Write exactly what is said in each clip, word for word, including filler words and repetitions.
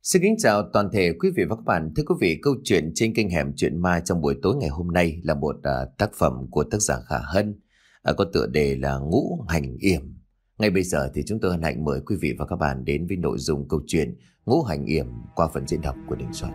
Xin kính chào toàn thể quý vị và các bạn. Thưa quý vị, câu chuyện trên kênh Hẻm Chuyện Ma trong buổi tối ngày hôm nay là một uh, tác phẩm của tác giả Khả Hân, uh, có tựa đề là Ngũ Hành Yểm. Ngay bây giờ thì chúng tôi hân hạnh mời quý vị và các bạn đến với nội dung câu chuyện Ngũ Hành Yểm qua phần diễn đọc của Đình Xuân.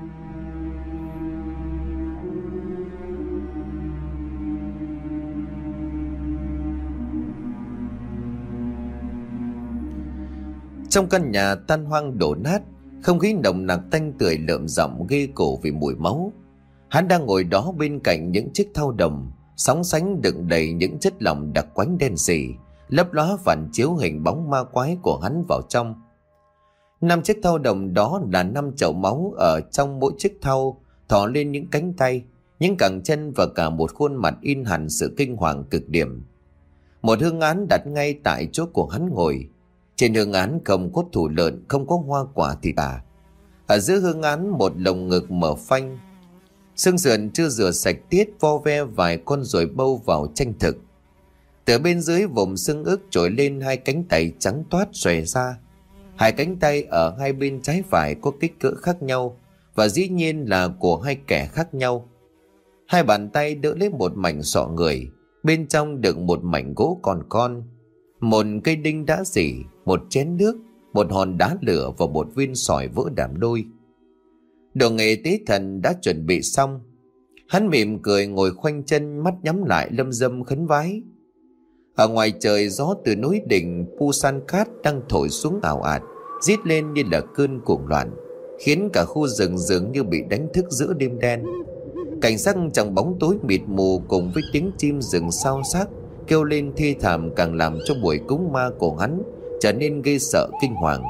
Trong căn nhà tan hoang đổ nát, không khí nồng nặc tanh tưởi lợm giọng ghê cổ vì mùi máu. Hắn đang ngồi đó bên cạnh những chiếc thau đồng sóng sánh đựng đầy những chất lỏng đặc quánh đen sì, lấp lóa phản chiếu hình bóng ma quái của hắn vào trong. Năm chiếc thau đồng đó là năm chậu máu, ở trong mỗi chiếc thau thò lên những cánh tay, những cẳng chân và cả một khuôn mặt in hẳn sự kinh hoàng cực điểm. Một hương án đặt ngay tại chỗ của hắn ngồi. Trên hương án không có thủ lợn, không có hoa quả thì cả. Ở giữa hương án một lồng ngực mở phanh, xương sườn chưa rửa sạch tiết vo ve vài con ruồi bâu vào tranh thực. Từ bên dưới vùng xương ức trồi lên hai cánh tay trắng toát xòe ra. Hai cánh tay ở hai bên trái phải có kích cỡ khác nhau và dĩ nhiên là của hai kẻ khác nhau. Hai bàn tay đỡ lấy một mảnh sọ người, bên trong đựng một mảnh gỗ còn con, một cây đinh đã rỉ, một chén nước, một hòn đá lửa và một viên sỏi vỡ đàm đôi. Đồ nghề tế thần đã chuẩn bị xong. Hắn mỉm cười ngồi khoanh chân, mắt nhắm lại lâm dâm khấn vái. Ở ngoài trời, gió từ núi đỉnh Pusankat đang thổi xuống ào ạt, rít lên như là cơn cuồng loạn, khiến cả khu rừng dường như bị đánh thức giữa đêm đen. Cảnh sắc trong bóng tối mịt mù cùng với tiếng chim rừng xao xác kêu lên thi thảm càng làm cho buổi cúng ma của hắn trở nên ghê sợ kinh hoàng.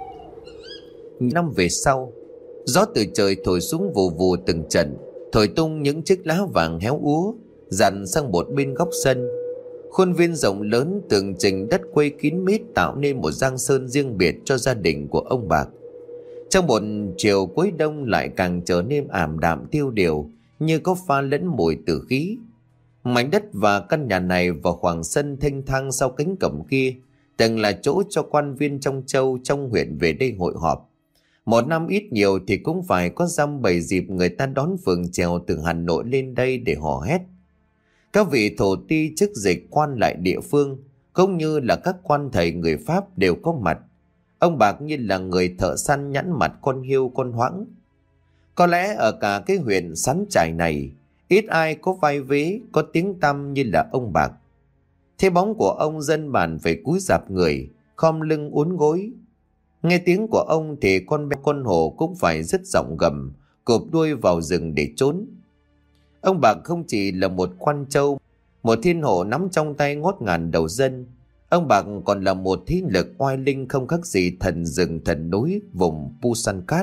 Năm về sau, gió từ trời thổi xuống vù vù từng trận, thổi tung những chiếc lá vàng héo úa dàn sang một bên góc sân. Khuôn viên rộng lớn tường trình đất quây kín mít tạo nên một giang sơn riêng biệt cho gia đình của ông Bạc. Trong một chiều cuối đông lại càng trở nên ảm đạm tiêu điều, như có pha lẫn mùi tử khí. Mảnh đất và căn nhà này và khoảng sân thênh thang sau cánh cổng kia từng là chỗ cho quan viên trong châu trong huyện về đây hội họp. Một năm ít nhiều thì cũng phải có dăm bảy dịp người ta đón phường chèo từ Hà Nội lên đây để hò hét. Các vị thổ ti chức dịch quan lại địa phương cũng như là các quan thầy người Pháp đều có mặt. Ông Bạc như là người thợ săn nhẵn mặt con hiêu con hoãng. Có lẽ ở cả cái huyện Sắn Trải này ít ai có vai vế, có tiếng tăm như là ông Bạc. Thế bóng của ông dân bản phải cúi rạp người, khom lưng uốn gối. Nghe tiếng của ông thì con bé con hổ cũng phải dứt giọng gầm, cụp đuôi vào rừng để trốn. Ông Bạc không chỉ là một quan châu, một thiên hộ nắm trong tay ngót ngàn đầu dân. Ông Bạc còn là một thế lực oai linh không khác gì thần rừng thần núi vùng Pusankat.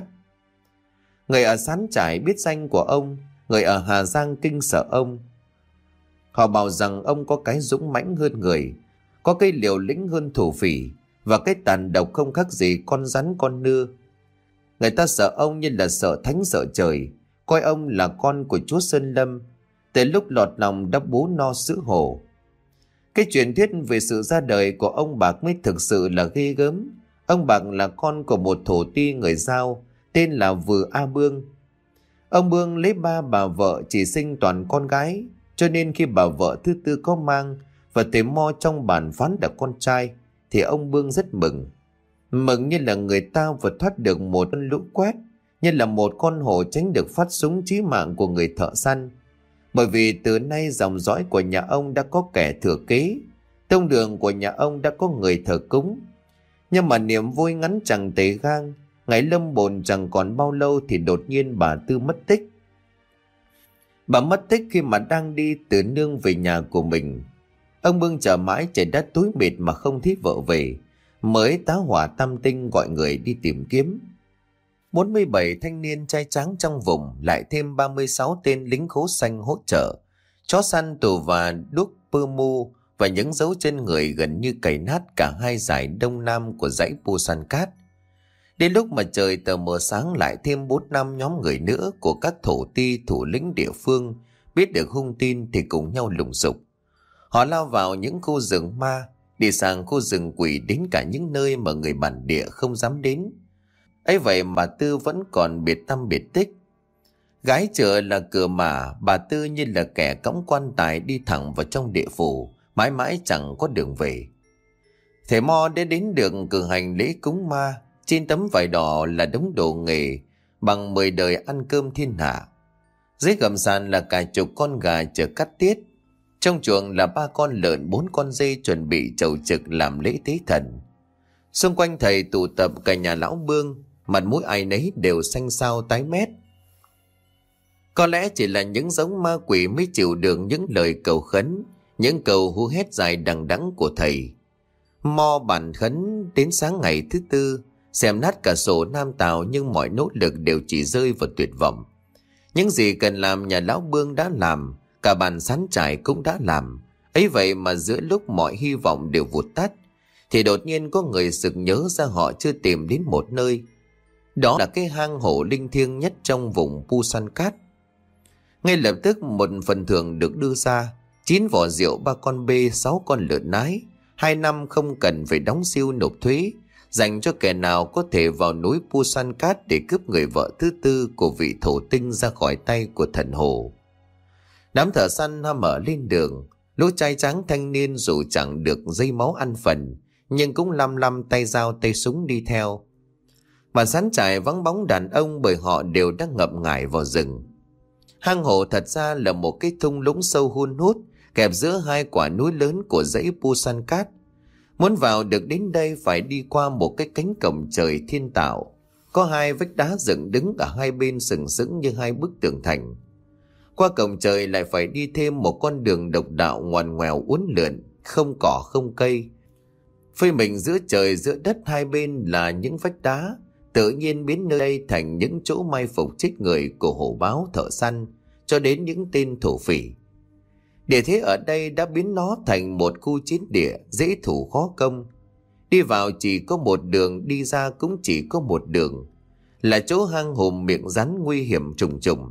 Người ở Sán Trải biết danh của ông, người ở Hà Giang kinh sợ ông. Họ bảo rằng ông có cái dũng mãnh hơn người, có cái liều lĩnh hơn thổ phỉ, và cái tàn độc không khác gì con rắn con nưa. Người ta sợ ông như là sợ thánh sợ trời, coi ông là con của chúa Sơn Lâm, từ lúc lọt lòng đã bú no sữa hổ. Cái truyền thuyết về sự ra đời của ông Bạc mới thực sự là ghê gớm. Ông Bạc là con của một thổ ti người Dao tên là Vừ A Bương. Ông Bương lấy ba bà vợ chỉ sinh toàn con gái, cho nên khi bà vợ thứ tư có mang và thầy mo trong bản phán là con trai thì ông Bương rất mừng. Mừng như là người ta vừa thoát được một cơn lũ quét, như là một con hổ tránh được phát súng chí mạng của người thợ săn. Bởi vì từ nay dòng dõi của nhà ông đã có kẻ thừa kế, tông đường của nhà ông đã có người thờ cúng. Nhưng mà niềm vui ngắn chẳng tề gang, ngày lâm bồn chẳng còn bao lâu thì đột nhiên bà Tư mất tích. Bà mất tích khi mà đang đi từ nương về nhà của mình. Ông Bương chờ mãi trời đất tối mịt mà không thấy vợ về, mới tá hỏa tam tinh gọi người đi tìm kiếm. bốn mươi bảy thanh niên trai tráng trong vùng, lại thêm ba mươi sáu tên lính khố xanh hỗ trợ, chó săn tù và đuốc pơ mu và những dấu chân người gần như cày nát cả hai dải đông nam của dãy Pusankat. Đến lúc mà trời tờ mờ sáng lại thêm bốn năm nhóm người nữa của các thổ ti thủ lĩnh địa phương biết được hung tin thì cùng nhau lùng sục. Họ lao vào những khu rừng ma, đi sang khu rừng quỷ, đến cả những nơi mà người bản địa không dám đến. Ấy vậy mà Tư vẫn còn biệt tăm biệt tích. Gái chợ là cửa mà, bà Tư như là kẻ cõng quan tài đi thẳng vào trong địa phủ, mãi mãi chẳng có đường về. Thầy Mo đã đến được cử hành lễ cúng ma. Trên tấm vải đỏ là đống đồ nghề bằng mười đời ăn cơm thiên hạ. Dưới gầm sàn là cả chục con gà chờ cắt tiết. Trong chuồng là ba con lợn, bốn con dê chuẩn bị chầu trực làm lễ tế thần. Xung quanh thầy tụ tập cả nhà lão Bương, mặt mũi ai nấy đều xanh xao tái mét. Có lẽ chỉ là những giống ma quỷ mới chịu được những lời cầu khấn, những câu hú hét dài đằng đẵng của thầy. Mo bàn khấn đến sáng ngày thứ tư, xem nát cả sổ Nam Tào, nhưng mọi nỗ lực đều chỉ rơi vào tuyệt vọng. Những gì cần làm nhà lão Bương đã làm, cả bàn sán trải cũng đã làm. Ấy vậy mà giữa lúc mọi hy vọng đều vụt tắt, thì đột nhiên có người sực nhớ ra họ chưa tìm đến một nơi. Đó là cái hang hổ linh thiêng nhất trong vùng Pu San Cát. Ngay lập tức một phần thưởng được đưa ra: chín vỏ rượu, ba con bê, sáu con lợn nái, hai năm không cần phải đóng siêu nộp thuế, dành cho kẻ nào có thể vào núi Pu San Cát để cướp người vợ thứ tư của vị thổ tinh ra khỏi tay của thần hồ. Đám thợ săn ham mở lên đường. Lũ trai tráng thanh niên dù chẳng được dây máu ăn phần, nhưng cũng lăm lăm tay dao tay súng đi theo. Mà sán trại vắng bóng đàn ông, bởi họ đều đang ngập ngải vào rừng. Hang hổ thật ra là một cái thung lũng sâu hun hút, kẹp giữa hai quả núi lớn của dãy Pu San Cát. Muốn vào được đến đây phải đi qua một cái cánh cổng trời thiên tạo, có hai vách đá dựng đứng ở hai bên sừng sững như hai bức tường thành. Qua cổng trời lại phải đi thêm một con đường độc đạo ngoằn ngoèo uốn lượn, không cỏ không cây. Phơi mình giữa trời giữa đất, hai bên là những vách đá, tự nhiên biến nơi đây thành những chỗ mai phục chết người của hổ báo, thợ săn, cho đến những tên thổ phỉ. Địa thế ở đây đã biến nó thành một khu chiến địa dễ thủ khó công. Đi vào chỉ có một đường, đi ra cũng chỉ có một đường, là chỗ hang hùm miệng rắn nguy hiểm trùng trùng.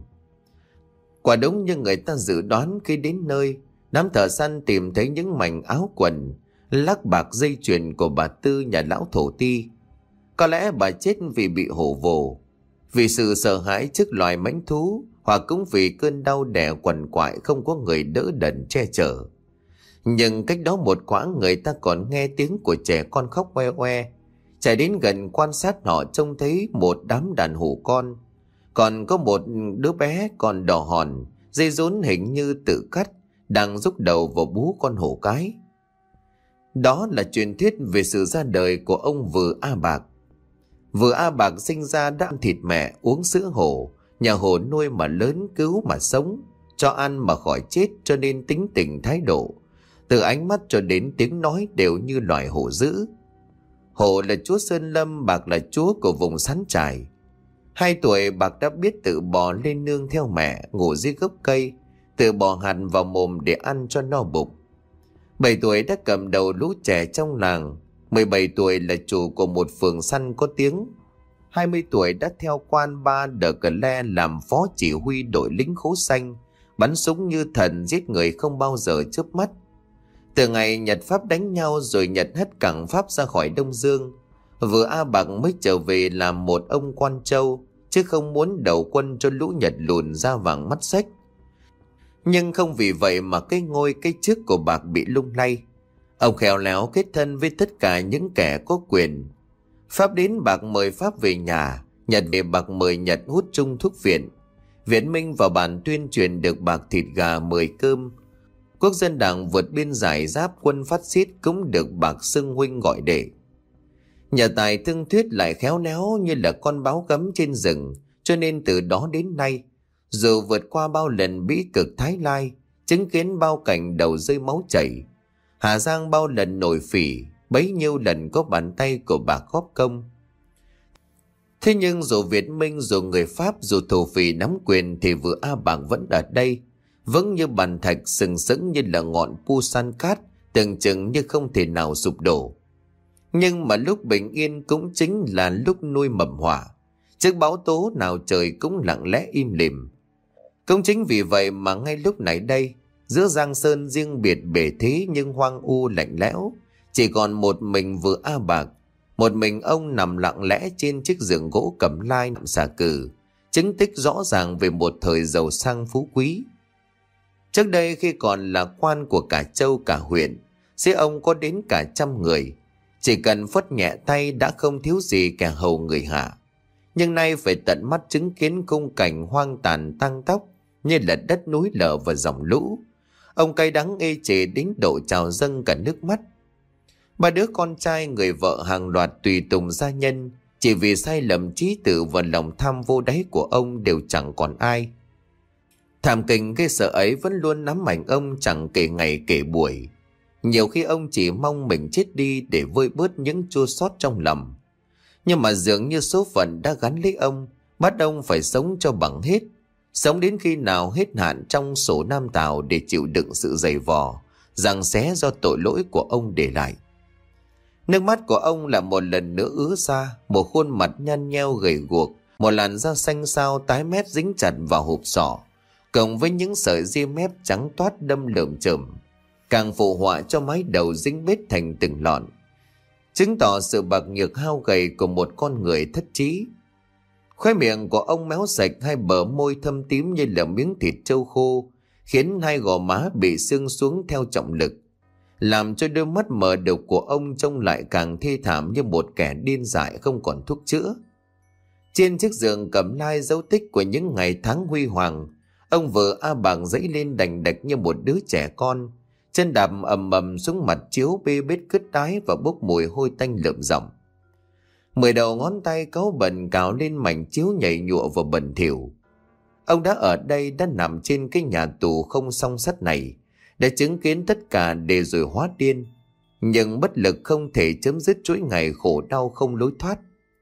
Quả đúng như người ta dự đoán, khi đến nơi, đám thợ săn tìm thấy những mảnh áo quần, lắc bạc dây chuyền của bà Tư, nhà lão thổ ti. Có lẽ bà chết vì bị hổ vồ, vì sự sợ hãi trước loài mãnh thú, hoặc cũng vì cơn đau đẻ quằn quại không có người đỡ đần che chở. Nhưng cách đó một quãng, người ta còn nghe tiếng của trẻ con khóc oe oe. Chạy đến gần quan sát, họ trông thấy một đám đàn hổ con, còn có một đứa bé còn đỏ hòn, dây rốn hình như tự cắt, đang rúc đầu vào bú con hổ cái. Đó là truyền thuyết về sự ra đời của ông Vừ A Bạc. Vừ A Bạc sinh ra đã ăn thịt mẹ, uống sữa hổ, nhà hổ nuôi mà lớn, cứu mà sống, cho ăn mà khỏi chết, cho nên tính tình thái độ, từ ánh mắt cho đến tiếng nói đều như loài hổ dữ. Hổ là chúa Sơn Lâm, Bạc là chúa của vùng sán trải. Hai tuổi, Bạc đã biết tự bò lên nương theo mẹ, ngủ dưới gốc cây, tự bò hạt vào mồm để ăn cho no bụng. Bảy tuổi đã cầm đầu lũ trẻ trong làng. Mười bảy tuổi là chủ của một phường săn có tiếng. Hai mươi tuổi đã theo quan Ba Đờ Cờ Le làm phó chỉ huy đội lính khố xanh, bắn súng như thần, giết người không bao giờ chớp mắt. Từ ngày Nhật Pháp đánh nhau rồi Nhật hất cảng Pháp ra khỏi Đông Dương, Vừ A Bạc mới trở về làm một ông quan châu, chứ không muốn đầu quân cho lũ Nhật lùn da vàng mắt xếch. Nhưng không vì vậy mà cái ngôi cái chức của Bạc bị lung lay. Ông khéo léo kết thân với tất cả những kẻ có quyền. Pháp đến, Bạc mời Pháp về nhà. Nhật về, Bạc mời Nhật hút chung thuốc viện. Viễn Minh vào bản tuyên truyền được Bạc thịt gà mười cơm. Quốc dân đảng vượt biên giải giáp quân phát xít cũng được Bạc xưng huynh gọi đệ. Nhà tài thương thuyết lại khéo léo như là con báo gấm trên rừng, cho nên từ đó đến nay, dù vượt qua bao lần bĩ cực Thái Lai, chứng kiến bao cảnh đầu rơi máu chảy, Hà Giang bao lần nổi phỉ, bấy nhiêu lần có bàn tay của Bạc góp công. Thế nhưng dù Việt Minh, dù người Pháp, dù thổ phỉ nắm quyền, thì Vừ A Bạc vẫn ở đây, vững như bàn thạch, sừng sững như là ngọn Pu San Cát, tưởng chừng như không thể nào sụp đổ. Nhưng mà lúc bình yên cũng chính là lúc nuôi mầm họa. Trước bão tố nào trời cũng lặng lẽ im lìm. Cũng chính vì vậy mà ngay lúc này đây, giữa Giang Sơn riêng biệt bể thế nhưng hoang u lạnh lẽo, chỉ còn một mình Vừ A Bạc, Một mình ông nằm lặng lẽ trên chiếc giường gỗ cẩm lai nằm xà cừ, chứng tích rõ ràng về một thời giàu sang phú quý. Trước đây khi còn là quan của cả châu cả huyện, dưới ông có đến cả trăm người, chỉ cần phất nhẹ tay đã không thiếu gì kẻ hầu người hạ. Nhưng nay phải tận mắt chứng kiến khung cảnh hoang tàn tang tóc như là đất núi lở và dòng lũ, ông cay đắng ê chề đến độ trào dâng cả nước mắt. Ba đứa con trai, người vợ hàng loạt tùy tùng gia nhân, chỉ vì sai lầm trí tử và lòng tham vô đáy của ông đều chẳng còn ai. Thảm kình ghê sợ ấy vẫn luôn nắm ảnh ông chẳng kể ngày kể buổi. Nhiều khi ông chỉ mong mình chết đi để vơi bớt những chua xót trong lòng. Nhưng mà dường như số phận đã gắn lấy ông, bắt ông phải sống cho bằng hết, sống đến khi nào hết hạn trong sổ nam tào để chịu đựng sự dày vò, giằng xé do tội lỗi của ông để lại. Nước mắt của ông là một lần nữa ứa ra, một khuôn mặt nhăn nheo gầy guộc, một làn da xanh xao tái mét dính chặt vào hộp sọ, cộng với những sợi ria mép trắng toát đâm lởm chởm, càng phụ họa cho mái đầu dính bết thành từng lọn, chứng tỏ sự bạc nhược hao gầy của một con người thất trí. Khóe miệng của ông méo sạch, hai bờ môi thâm tím như là miếng thịt trâu khô, khiến hai gò má bị sưng xuống theo trọng lực, làm cho đôi mắt mờ đục của ông trông lại càng thê thảm như một kẻ điên dại không còn thuốc chữa. Trên chiếc giường cẩm lai dấu tích của những ngày tháng huy hoàng, ông vợ A Bàng dãy lên đành đạch như một đứa trẻ con, chân đạp ầm ầm xuống mặt chiếu bê bết cứt đái và bốc mùi hôi tanh lợm giọng. Mười đầu ngón tay cáu bẩn cào lên mảnh chiếu nhảy nhụa và bẩn thỉu. Ông đã ở đây, đã nằm trên cái nhà tù không song sắt này, đã chứng kiến tất cả để rồi hóa điên, nhưng bất lực không thể chấm dứt chuỗi ngày khổ đau không lối thoát.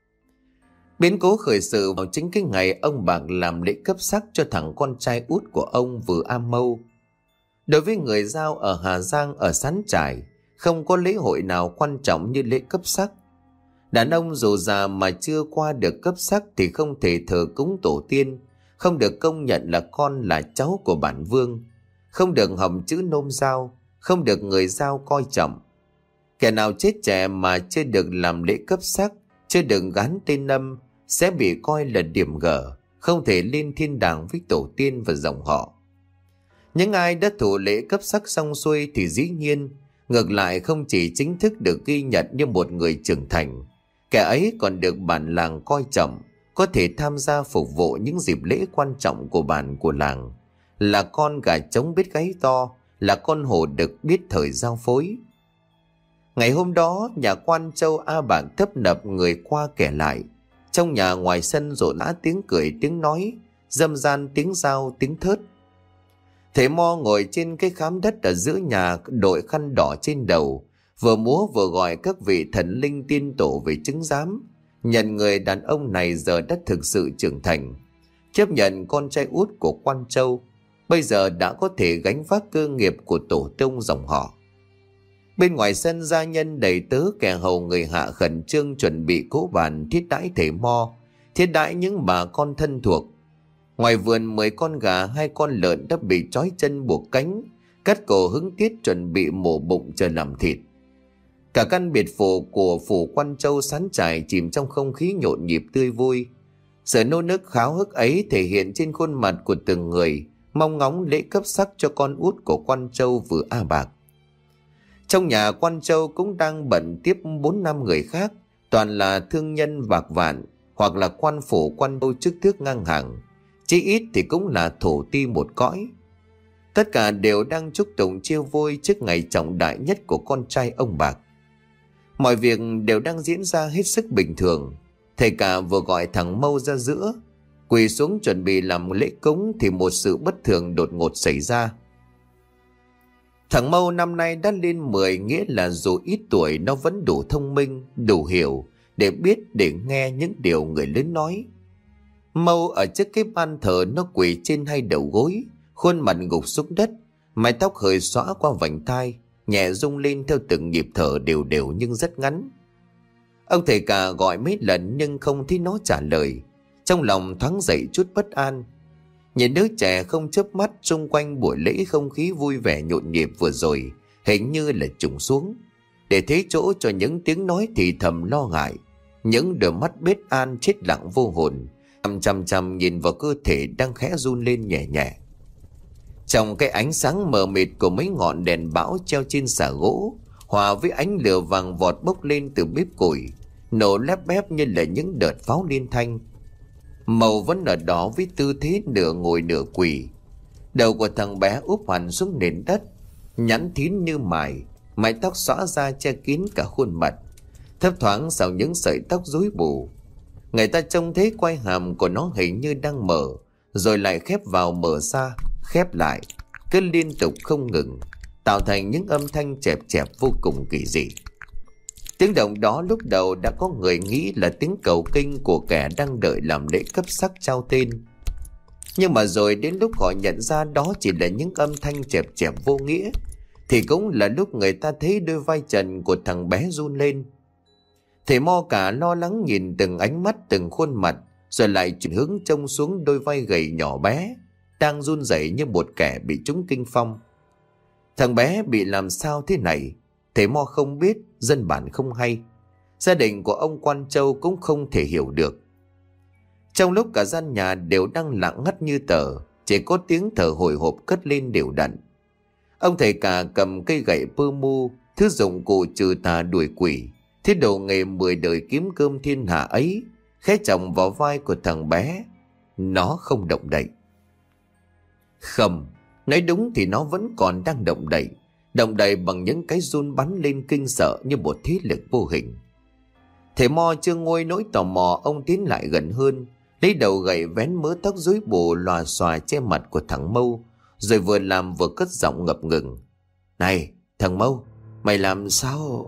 Biến cố khởi sự vào chính cái ngày ông Bạc làm lễ cấp sắc cho thằng con trai út của ông Vừa A Mâu. Đối với người Dao ở Hà Giang, ở Sán Trải, không có lễ hội nào quan trọng như lễ cấp sắc. Đàn ông dù già mà chưa qua được cấp sắc thì không thể thờ cúng tổ tiên, không được công nhận là con là cháu của bản vương, không được hòm chữ nôm Dao, không được người Dao coi trọng. Kẻ nào chết trẻ mà chưa được làm lễ cấp sắc, chưa được gán tên âm, sẽ bị coi là điểm gở, không thể lên thiên đàng với tổ tiên và dòng họ. Những ai đã thủ lễ cấp sắc xong xuôi thì dĩ nhiên, ngược lại không chỉ chính thức được ghi nhận như một người trưởng thành, kẻ ấy còn được bản làng coi trọng, có thể tham gia phục vụ những dịp lễ quan trọng của bản của làng, là con gà trống biết gáy to, là con hổ đực biết thời giao phối. Ngày hôm đó, nhà quan Châu A Bảng tấp nập người qua kẻ lại. Trong nhà ngoài sân rộn rã tiếng cười, tiếng nói, râm ran tiếng dao, tiếng thớt. Thầy Mo ngồi trên cái khám đất ở giữa nhà, đội khăn đỏ trên đầu, vừa múa vừa gọi các vị thần linh tiên tổ về chứng giám, nhận người đàn ông này giờ đã thực sự trưởng thành, chấp nhận con trai út của quan Châu, bây giờ đã có thể gánh vác cơ nghiệp của tổ tông dòng họ. Bên ngoài sân, gia nhân đầy tớ kẻ hầu người hạ khẩn trương chuẩn bị cỗ bàn thiết đãi thầy Mo, thiết đãi những bà con thân thuộc. Ngoài vườn, mười con gà, hai con lợn đã bị trói chân buộc cánh, cắt cổ hứng tiết chuẩn bị mổ bụng chờ làm thịt. Cả căn biệt phủ của phủ quan Châu Sán Trải chìm trong không khí nhộn nhịp tươi vui. Sự nô nức kháo hức ấy thể hiện trên khuôn mặt của từng người, mong ngóng lễ cấp sắc cho con út của quan Châu Vừa A Bạc. Trong nhà quan Châu cũng đang bận tiếp bốn năm người khác, toàn là thương nhân bạc vạn hoặc là quan phủ quan Châu chức tước ngang hàng, chí ít thì cũng là thổ ti một cõi. Tất cả đều đang chúc tụng chiêu vui trước ngày trọng đại nhất của con trai ông Bạc. Mọi việc đều đang diễn ra hết sức bình thường. Thầy cả vừa gọi thằng Mâu ra giữa, quỳ xuống chuẩn bị làm lễ cúng thì một sự bất thường đột ngột xảy ra. Thằng Mâu năm nay đã lên mười, nghĩa là dù ít tuổi nó vẫn đủ thông minh, đủ hiểu để biết, để nghe những điều người lớn nói. Mâu ở trước cái ban thờ, nó quỳ trên hai đầu gối, khuôn mặt gục xuống đất, mái tóc hơi xõa qua vành tai, nhẹ rung lên theo từng nhịp thở đều đều nhưng rất ngắn. Ông thầy cả gọi mấy lần nhưng không thấy nó trả lời, trong lòng thoáng dậy chút bất an. Nhìn đứa trẻ không chớp mắt, xung quanh buổi lễ không khí vui vẻ nhộn nhịp vừa rồi hình như là trùng xuống. để thế chỗ cho những tiếng nói thì thầm lo ngại, những đôi mắt bết an chết lặng vô hồn, chăm chăm chăm nhìn vào cơ thể đang khẽ run lên nhẹ nhẹ. Trong cái ánh sáng mờ mịt của mấy ngọn đèn bão treo trên xà gỗ, hòa với ánh lửa vàng vọt bốc lên từ bếp củi, nổ lép bép như là những đợt pháo liên thanh. Màu vẫn ở đó với tư thế nửa ngồi nửa quỳ. Đầu của thằng bé úp hẳn xuống nền đất, nhẵn thín như mài, mái tóc xõa ra che kín cả khuôn mặt, thấp thoáng sau những sợi tóc rối bù. Người ta trông thấy quai hàm của nó hình như đang mở, rồi lại khép vào mở ra, khép lại, cứ liên tục không ngừng, tạo thành những âm thanh chẹp chẹp vô cùng kỳ dị. Tiếng động đó lúc đầu đã có người nghĩ là tiếng cầu kinh của kẻ đang đợi làm lễ cấp sắc trao tên. Nhưng mà rồi đến lúc họ nhận ra đó chỉ là những âm thanh chẹp chẹp vô nghĩa, thì cũng là lúc người ta thấy đôi vai trần của thằng bé run lên. Thầy Mo cả lo lắng nhìn từng ánh mắt, từng khuôn mặt, rồi lại chuyển hướng trông xuống đôi vai gầy nhỏ bé đang run rẩy như một kẻ bị trúng kinh phong. Thằng bé bị làm sao thế này? Thầy Mo không biết, dân bản không hay, gia đình của ông Quan Châu cũng không thể hiểu được. Trong lúc cả gian nhà đều đang lặng ngắt như tờ, chỉ có tiếng thở hồi hộp cất lên đều đặn. Ông thầy cả cầm cây gậy pơ mu, thứ dụng cụ trừ tà đuổi quỷ, thiết đồ nghề mười đời kiếm cơm thiên hạ ấy, khẽ chồng vào vai của thằng bé. Nó không động đậy. Không, nói đúng thì nó vẫn còn đang động đậy, động đậy bằng những cái run bắn lên kinh sợ như một thế lực vô hình. Thầy Mo chưa nguôi nỗi tò mò, ông tiến lại gần hơn, lấy đầu gậy vén mớ tóc rối bù lòa xòa che mặt của thằng Mâu, rồi vừa làm vừa cất giọng ngập ngừng. Này, thằng Mâu, mày làm sao?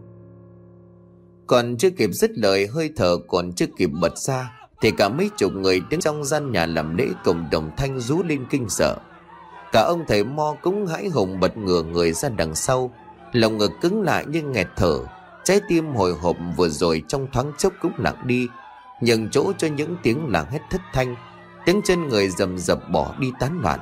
Còn chưa kịp dứt lời, hơi thở còn chưa kịp bật ra, thì cả mấy chục người đứng trong gian nhà làm lễ cùng đồng thanh rú lên kinh sợ. Cả ông thầy Mo cũng hãi hùng bật ngửa người ra đằng sau, lòng ngực cứng lại như nghẹt thở, trái tim hồi hộp vừa rồi trong thoáng chốc cũng lặng đi, nhường chỗ cho những tiếng la hét thất thanh, tiếng chân người rầm rập bỏ đi tán loạn.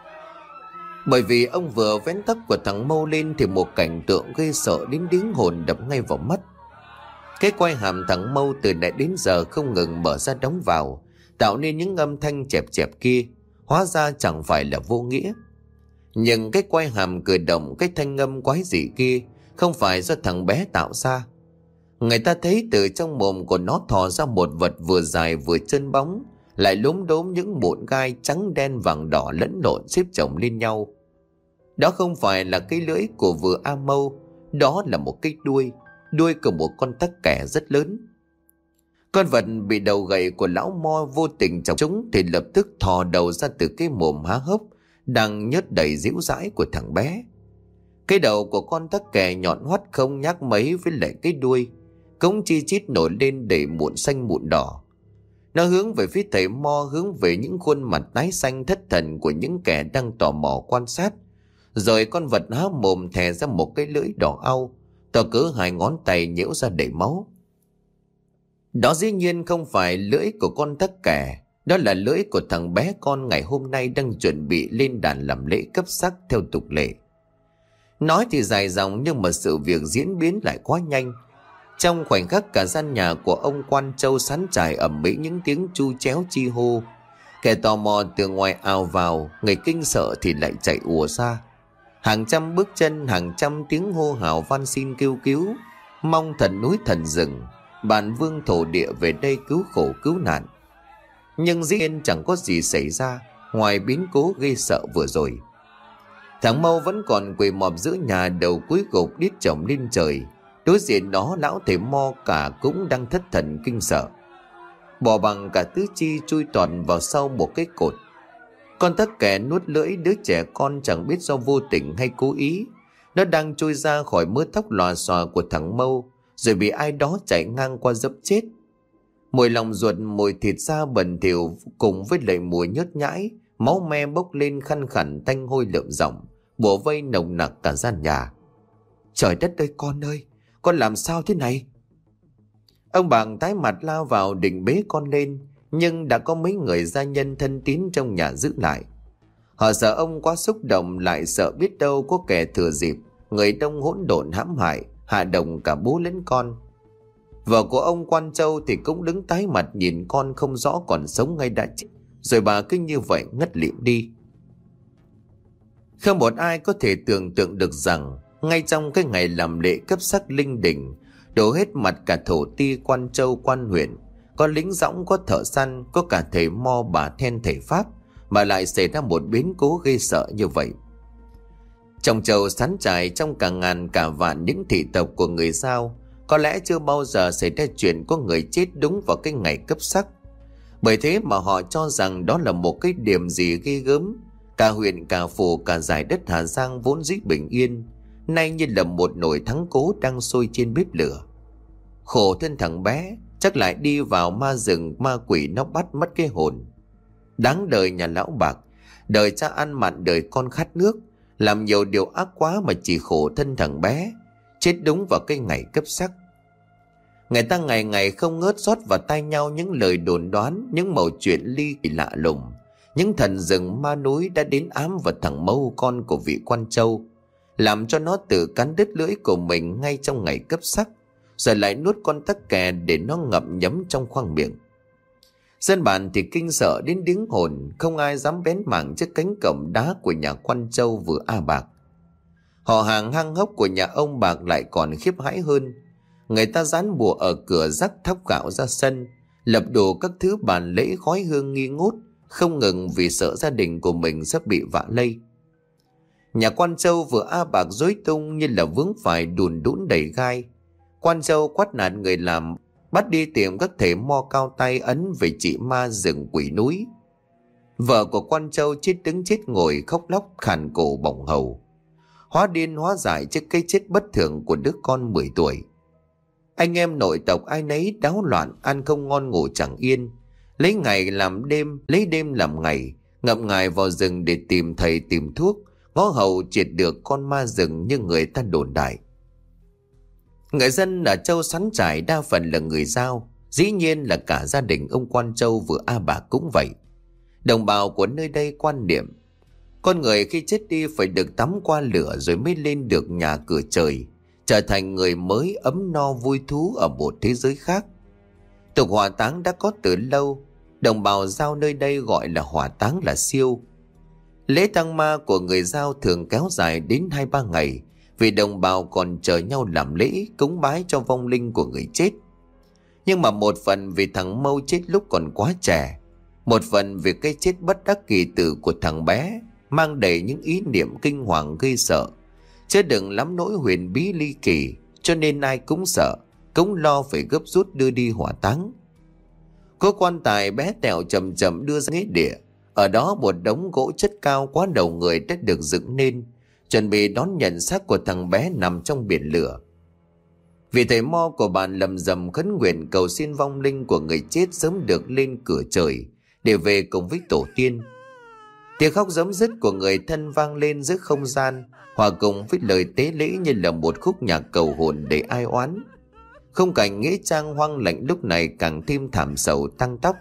Bởi vì ông vừa vén tóc của thằng Mâu lên thì một cảnh tượng gây sợ đến điếng hồn đập ngay vào mắt. Cái quai hàm thằng Mâu từ nãy đến giờ không ngừng mở ra đóng vào, tạo nên những âm thanh chẹp chẹp kia, hóa ra chẳng phải là vô nghĩa. Nhưng cái quai hàm cử động, cái thanh âm quái dị kia không phải do thằng bé tạo ra. Người ta thấy từ trong mồm của nó thò ra một vật vừa dài vừa chân bóng, lại lốm đốm những mụn gai trắng đen vàng đỏ lẫn lộn xếp chồng lên nhau. Đó không phải là cái lưỡi của vừa A Mâu, đó là một cái đuôi, đuôi của một con tắc kè rất lớn. Con vật bị đầu gậy của lão Mo vô tình chọc trúng thì lập tức thò đầu ra từ cái mồm há hốc đang nhớt đầy dĩu dãi của thằng bé. Cái đầu của con tắc kè nhọn hoắt không nhắc mấy với lại cái đuôi, cũng chi chít nổi lên đầy mụn xanh mụn đỏ. Nó hướng về phía thầy Mo, hướng về những khuôn mặt tái xanh thất thần của những kẻ đang tò mò quan sát. Rồi con vật há mồm thè ra một cái lưỡi đỏ au, to cỡ hai ngón tay nhễu ra đầy máu. Đó dĩ nhiên không phải lưỡi của con tắc kè, đó là lưỡi của thằng bé con ngày hôm nay đang chuẩn bị lên đàn làm lễ cấp sắc theo tục lệ. Nói thì dài dòng nhưng mà sự việc diễn biến lại quá nhanh. Trong khoảnh khắc cả gian nhà của ông Quan Châu sán trải ầm ĩ những tiếng chu chéo chi hô. Kẻ tò mò từ ngoài ào vào, người kinh sợ thì lại chạy ùa ra. Hàng trăm bước chân, hàng trăm tiếng hô hào van xin kêu cứu, mong thần núi thần rừng, bản vương thổ địa về đây cứu khổ cứu nạn. Nhưng dĩ nhiên chẳng có gì xảy ra ngoài biến cố gây sợ vừa rồi. Thằng Mâu vẫn còn quỳ mọp giữa nhà, đầu cúi gục đít chồng lên trời. Đối diện đó lão thầy Mo cả cũng đang thất thần kinh sợ, bỏ bằng cả tứ chi chui toàn vào sau một cái cột. Con tắc kè nuốt lưỡi đứa trẻ con chẳng biết do vô tình hay cố ý, nó đang trôi ra khỏi mớ tóc lòa xòa của thằng Mâu, rồi bị ai đó chạy ngang qua dẫm chết. Mùi lòng ruột, mùi thịt da bẩn thỉu cùng với lại mùi nhớt nhãi, máu me bốc lên khăn khẳn tanh hôi lợm giọng, bủa vây nồng nặc cả gian nhà. Trời đất ơi con ơi, con làm sao thế này? Ông Bàng tái mặt lao vào định bế con lên, nhưng đã có mấy người gia nhân thân tín trong nhà giữ lại. Họ sợ ông quá xúc động, lại sợ biết đâu có kẻ thừa dịp, người đông hỗn độn hãm hại hạ đồng cả bố lẫn con. Vợ của ông Quan Châu thì cũng đứng tái mặt nhìn con không rõ còn sống hay đã chết, rồi bà cứ như vậy ngất lịm đi. Không một ai có thể tưởng tượng được rằng ngay trong cái ngày làm lễ cấp sắc linh đình, đổ hết mặt cả thổ ti Quan Châu quan huyện, có lính dõng, có thợ săn, có cả thầy mo bà then thầy pháp, mà lại xảy ra một biến cố ghê sợ như vậy. Trong chầu sán trải, trong cả ngàn cả vạn những thị tộc của người Dao, có lẽ chưa bao giờ xảy ra chuyện có người chết đúng vào cái ngày cấp sắc. Bởi thế mà họ cho rằng đó là một cái điểm gì ghê gớm. Cả huyện, cả phủ, cả dải đất Hà Giang vốn dĩ bình yên, nay như là một nồi thắng cố đang sôi trên bếp lửa. Khổ thân thằng bé, chắc lại đi vào ma rừng ma quỷ nó bắt mất cái hồn. Đáng đời nhà lão Bạc, đời cha ăn mặn đời con khát nước, làm nhiều điều ác quá mà chỉ khổ thân thằng bé, chết đúng vào cái ngày cấp sắc. Người ta ngày ngày không ngớt rót vào tai nhau những lời đồn đoán, những mẩu chuyện ly kỳ lạ lùng. Những thần rừng ma núi đã đến ám vào thằng Mâu, con của vị Quan Châu, làm cho nó tự cắn đứt lưỡi của mình ngay trong ngày cấp sắc, rồi lại nuốt con tắc kè để nó ngậm nhấm trong khoang miệng. Dân bản thì kinh sợ đến điếng hồn, không ai dám bén mảng trước cánh cổng đá của nhà Quan Châu vừa A Bạc. Họ hàng hang hốc của nhà ông Bạc lại còn khiếp hãi hơn. Người ta dán bùa ở cửa rắc thóc gạo ra sân, lập đồ các thứ bàn lễ khói hương nghi ngút, không ngừng vì sợ gia đình của mình sắp bị vạ lây. Nhà Quan Châu vừa A Bạc rối tung như là vướng phải đùn đũn đầy gai. Quan Châu quát nạt người làm, bắt đi tìm các thầy mo cao tay ấn về trị ma rừng quỷ núi. Vợ của Quan Châu chết đứng chết ngồi khóc lóc khàn cổ bỏng hầu, hóa điên hóa dại trước cái chết bất thường của đứa con mười tuổi. Anh em nội tộc ai nấy đáo loạn, ăn không ngon ngủ chẳng yên, lấy ngày làm đêm, lấy đêm làm ngày, ngậm ngài vào rừng để tìm thầy tìm thuốc, ngó hầu triệt được con ma rừng như người ta đồn đại. Người dân ở Châu Sán Trải đa phần là người Dao, dĩ nhiên là cả gia đình ông Quan Châu vừa A Bạc cũng vậy. Đồng bào của nơi đây quan niệm con người khi chết đi phải được tắm qua lửa rồi mới lên được nhà cửa trời, trở thành người mới ấm no vui thú ở một thế giới khác. Tục hỏa táng đã có từ lâu, đồng bào Dao nơi đây gọi là hỏa táng là siêu. Lễ tang ma của người Dao thường kéo dài đến hai ba ngày, vì đồng bào còn chờ nhau làm lễ cúng bái cho vong linh của người chết. Nhưng mà một phần vì thằng Mâu chết lúc còn quá trẻ, một phần vì cái chết bất đắc kỳ tử của thằng bé mang đầy những ý niệm kinh hoàng gây sợ, chứ đừng lắm nỗi huyền bí ly kỳ, cho nên ai cũng sợ, cũng lo phải gấp rút đưa đi hỏa táng. Có quan tài bé tẹo chậm chậm đưa ra nghĩa địa, ở đó một đống gỗ chất cao quá đầu người đã được dựng nên, chuẩn bị đón nhận xác của thằng bé nằm trong biển lửa. Vị thầy mo của bản lầm rầm khấn nguyện cầu xin vong linh của người chết sớm được lên cửa trời để về cùng với tổ tiên. Tiếng khóc giấm dứt của người thân vang lên giữa không gian, hòa cùng với lời tế lễ như là một khúc nhạc cầu hồn để ai oán. Khung cảnh nghĩa trang hoang lạnh lúc này càng thêm thảm sầu tăng tóc.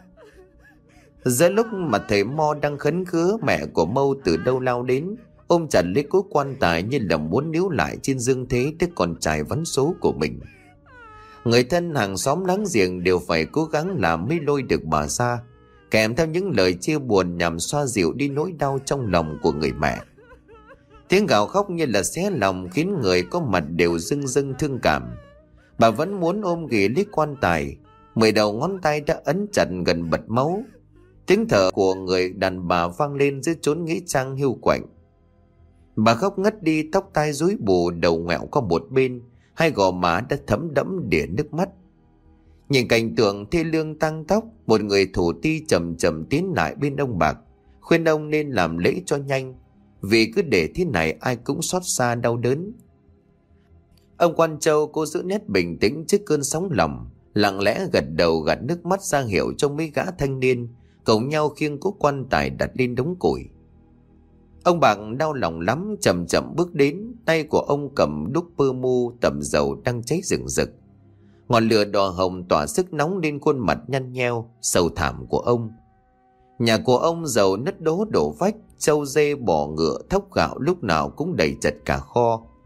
Giữa lúc mà thầy mo đang khấn khứa, mẹ của Mâu từ đâu lao đến, ôm chặt lấy cỗ quan tài như là muốn níu lại trên dương thế đứa con trai vắn số của mình. Người thân hàng xóm láng giềng đều phải cố gắng làm mới lôi được bà ra, kèm theo những lời chia buồn nhằm xoa dịu đi nỗi đau trong lòng của người mẹ. Tiếng gào khóc như là xé lòng khiến người có mặt đều rưng rưng thương cảm. Bà vẫn muốn ôm ghì lấy quan tài, mười đầu ngón tay đã ấn chặt gần bật máu. Tiếng thở của người đàn bà vang lên giữa chốn nghĩa trang hiu quạnh. Bà khóc ngất đi, tóc tai rối bù, đầu ngoẹo qua một bên, hai gò má đã thấm đẫm đìa nước mắt. Nhìn cảnh tượng thê lương tang tóc, một người thủ ti chậm chậm tiến lại bên ông Bạc, khuyên ông nên làm lễ cho nhanh, vì cứ để thế này ai cũng xót xa đau đớn. Ông Quan Châu cố giữ nét bình tĩnh trước cơn sóng lòng, lặng lẽ gật đầu gạt nước mắt ra hiệu cho mấy gã thanh niên cùng nhau khiêng cố quan tài đặt lên đống củi. Ông Bạc đau lòng lắm, chậm chậm bước đến, tay của ông cầm đúc pơ mu tẩm dầu đang cháy rừng rực. Ngọn lửa đỏ hồng tỏa sức nóng lên khuôn mặt nhăn nheo sầu thảm của ông. Nhà của ông giàu nứt đố đổ vách, trâu dê bò ngựa thóc gạo lúc nào cũng đầy chật cả kho.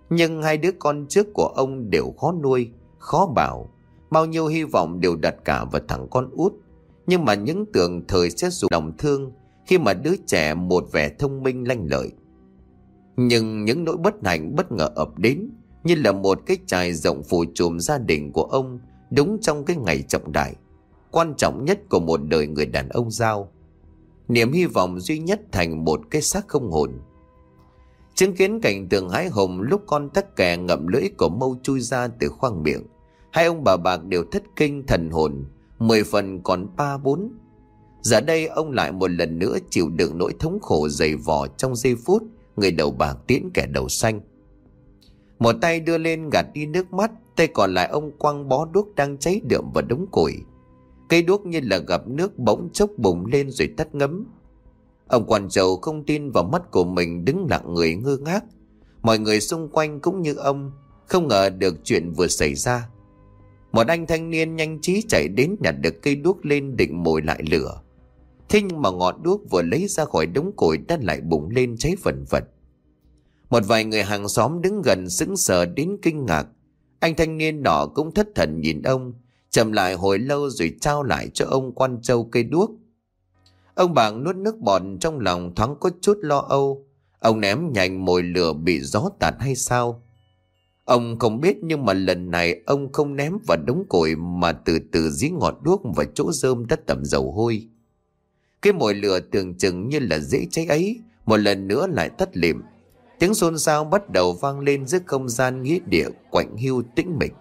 Nhưng hai đứa con trước của ông đều khó nuôi, khó bảo. Bao nhiêu hy vọng đều đặt cả vào thằng con út. Nhưng mà những tưởng thời sẽ dụ lòng thương khi mà đứa trẻ một vẻ thông minh lanh lợi. Nhưng những nỗi bất hạnh bất ngờ ập đến như là một cái chài rộng phủ trùm gia đình của ông đúng trong cái ngày trọng đại, quan trọng nhất của một đời người đàn ông Dao. Niềm hy vọng duy nhất thành một cái xác không hồn. Chứng kiến cảnh tượng hãi hùng lúc con tắc kè ngậm lưỡi của Mâu chui ra từ khoang miệng, hai ông bà Bạc đều thất kinh thần hồn, mười phần còn ba bốn. Giờ đây ông lại một lần nữa chịu đựng nỗi thống khổ dày vò trong giây phút người đầu bạc tiễn kẻ đầu xanh. Một tay đưa lên gạt đi nước mắt, tay còn lại ông quăng bó đuốc đang cháy đượm vào đống củi. Cây đuốc như là gặp nước bỗng chốc bùng lên rồi tắt ngấm. Ông quan trầu không tin vào mắt của mình, đứng lặng người ngơ ngác. Mọi người xung quanh cũng như ông không ngờ được chuyện vừa xảy ra. Một anh thanh niên nhanh trí chạy đến nhặt được cây đuốc lên định mồi lại lửa. Thế nhưng mà ngọn đuốc vừa lấy ra khỏi đống củi đã lại bùng lên cháy phần phật. Một vài người hàng xóm đứng gần sững sờ đến kinh ngạc. Anh thanh niên nọ cũng thất thần nhìn ông, chậm lại hồi lâu rồi trao lại cho ông quan trâu cây đuốc. Ông Bàng nuốt nước bọt, trong lòng thoáng có chút lo âu. Ông ném nhanh mồi lửa bị gió tạt hay sao? Ông không biết, nhưng mà lần này ông không ném vào đống củi mà từ từ dí ngọn đuốc vào chỗ rơm đất tẩm dầu hôi. Cái mồi lửa tưởng chừng như là dễ cháy ấy một lần nữa lại tắt lịm. Tiếng xôn xao bắt đầu vang lên giữa không gian nghĩa địa quạnh hiu tĩnh mịch.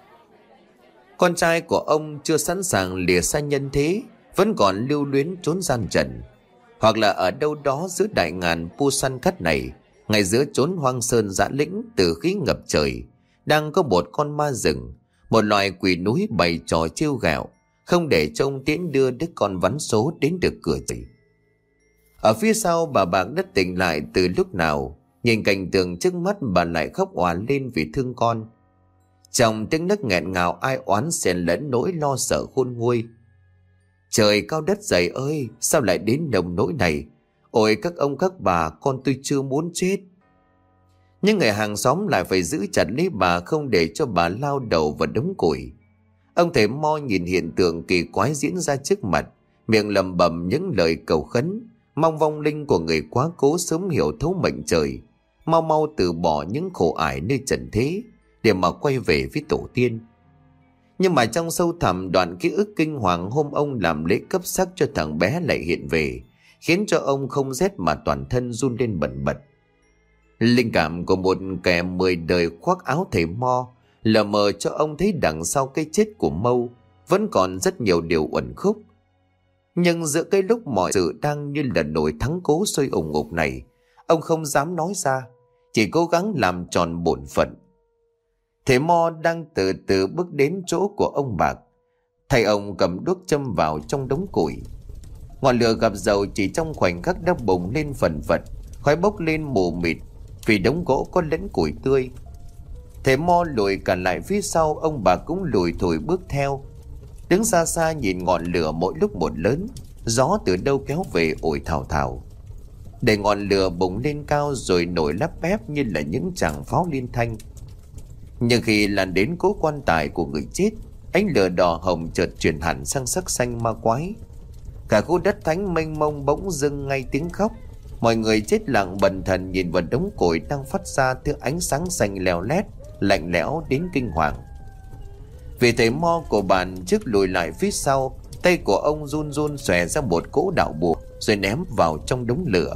Con trai của ông chưa sẵn sàng lìa xa nhân thế, vẫn còn lưu luyến trốn gian trần. Hoặc là ở đâu đó giữa đại ngàn pu săn cắt này, ngay giữa chốn hoang sơn dã lĩnh từ khí ngập trời, đang có một con ma rừng, một loài quỷ núi bày trò trêu ghẹo, không để cho ông Tiễn đưa đứa con vắn số đến được cửa trời. Ở phía sau, bà Bạc đã tỉnh lại từ lúc nào, nhìn cảnh tượng trước mắt bà lại khóc òa lên vì thương con. Trong tiếng nấc nghẹn ngào ai oán xen lẫn nỗi lo sợ khôn nguôi. Trời cao đất dày ơi, sao lại đến nồng nỗi này? Ôi các ông các bà, con tôi chưa muốn chết. Nhưng người hàng xóm lại phải giữ chặt lấy bà, không để cho bà lao đầu vào đống củi. Ông thầy Mo nhìn hiện tượng kỳ quái diễn ra trước mặt, miệng lẩm bẩm những lời cầu khấn, mong vong linh của người quá cố sớm hiểu thấu mệnh trời, mau mau từ bỏ những khổ ải nơi trần thế để mà quay về với tổ tiên. Nhưng mà trong sâu thẳm, đoạn ký ức kinh hoàng hôm ông làm lễ cấp sắc cho thằng bé lại hiện về, khiến cho ông không rét mà toàn thân run lên bần bật. Linh cảm của một kẻ mười đời khoác áo thầy Mo lờ mờ cho ông thấy đằng sau cái chết của Mâu vẫn còn rất nhiều điều uẩn khúc. Nhưng giữa cái lúc mọi sự đang như là nổi thắng cố sôi ủng ngục này, ông không dám nói ra, chỉ cố gắng làm tròn bổn phận. Thầy Mo đang từ từ bước đến chỗ của ông Bạc. Thầy ông cầm đuốc châm vào trong đống củi. Ngọn lửa gặp dầu chỉ trong khoảnh khắc đã bùng lên phần phật, khói bốc lên mù mịt vì đống gỗ có lẫn củi tươi. Thầy Mo lùi cả lại phía sau, ông Bạc cũng lùi thổi bước theo. Đứng xa xa nhìn ngọn lửa mỗi lúc một lớn, gió từ đâu kéo về ổi thào thào. Để ngọn lửa bùng lên cao rồi nổi lắp bép như là những tràng pháo liên thanh. Nhưng khi lan đến cố quan tài của người chết, ánh lửa đỏ hồng chợt chuyển hẳn sang sắc xanh ma quái. Cả khu đất thánh mênh mông bỗng dưng ngay tiếng khóc. Mọi người chết lặng bần thần nhìn vào đống củi đang phát ra thứ ánh sáng xanh leo lét, lạnh lẽo đến kinh hoàng. Vì thầy Mo của bàn trước lùi lại phía sau, tay của ông run run xòe ra một cỗ đạo bùa rồi ném vào trong đống lửa.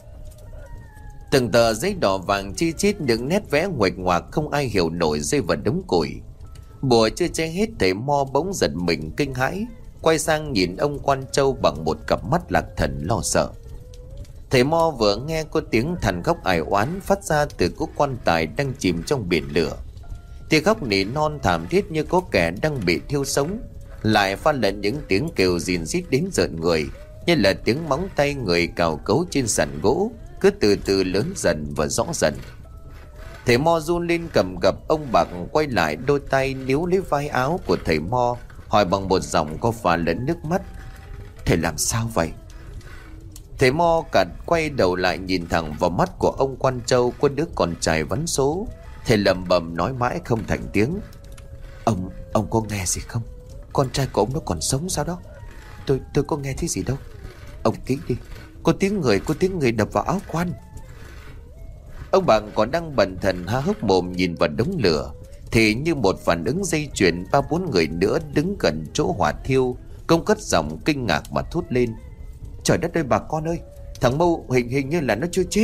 Từng tờ giấy đỏ vàng chi chít những nét vẽ nguệch ngoạc không ai hiểu nổi rơi vào đống củi. Bùa chưa che hết, thầy Mo bỗng giật mình kinh hãi, quay sang nhìn ông quan trâu bằng một cặp mắt lạc thần lo sợ. Thầy Mo vừa nghe có tiếng than khóc ai oán phát ra từ cố quan tài đang chìm trong biển lửa. Tiếng khóc nỉ non thảm thiết như có kẻ đang bị thiêu sống, lại pha lẫn những tiếng kêu rìn rít đến rợn người, như là tiếng móng tay người cào cấu trên sàn gỗ, cứ từ từ lớn dần và rõ dần. Thầy Mo run lên cầm cập. Ông Bạc quay lại, đôi tay níu lấy vai áo của thầy Mo, hỏi bằng một giọng có pha lẫn nước mắt: "Thầy làm sao vậy?" Thầy Mo cặt quay đầu lại nhìn thẳng vào mắt của ông quan trâu của đứa con trai vắn số. Thầy lầm bầm nói mãi không thành tiếng. Ông, ông có nghe gì không? Con trai của ông nó còn sống sao đó? Tôi, tôi có nghe thấy gì đâu. Ông kỹ đi. Có tiếng người, có tiếng người đập vào áo quan. Ông Bằng còn đang bần thần há hốc mồm nhìn vào đống lửa, thì như một phản ứng dây chuyền, ba bốn người nữa đứng gần chỗ hỏa thiêu cũng cất giọng kinh ngạc mà thốt lên. Trời đất ơi bà con ơi, thằng Mâu hình hình như là nó chưa chết.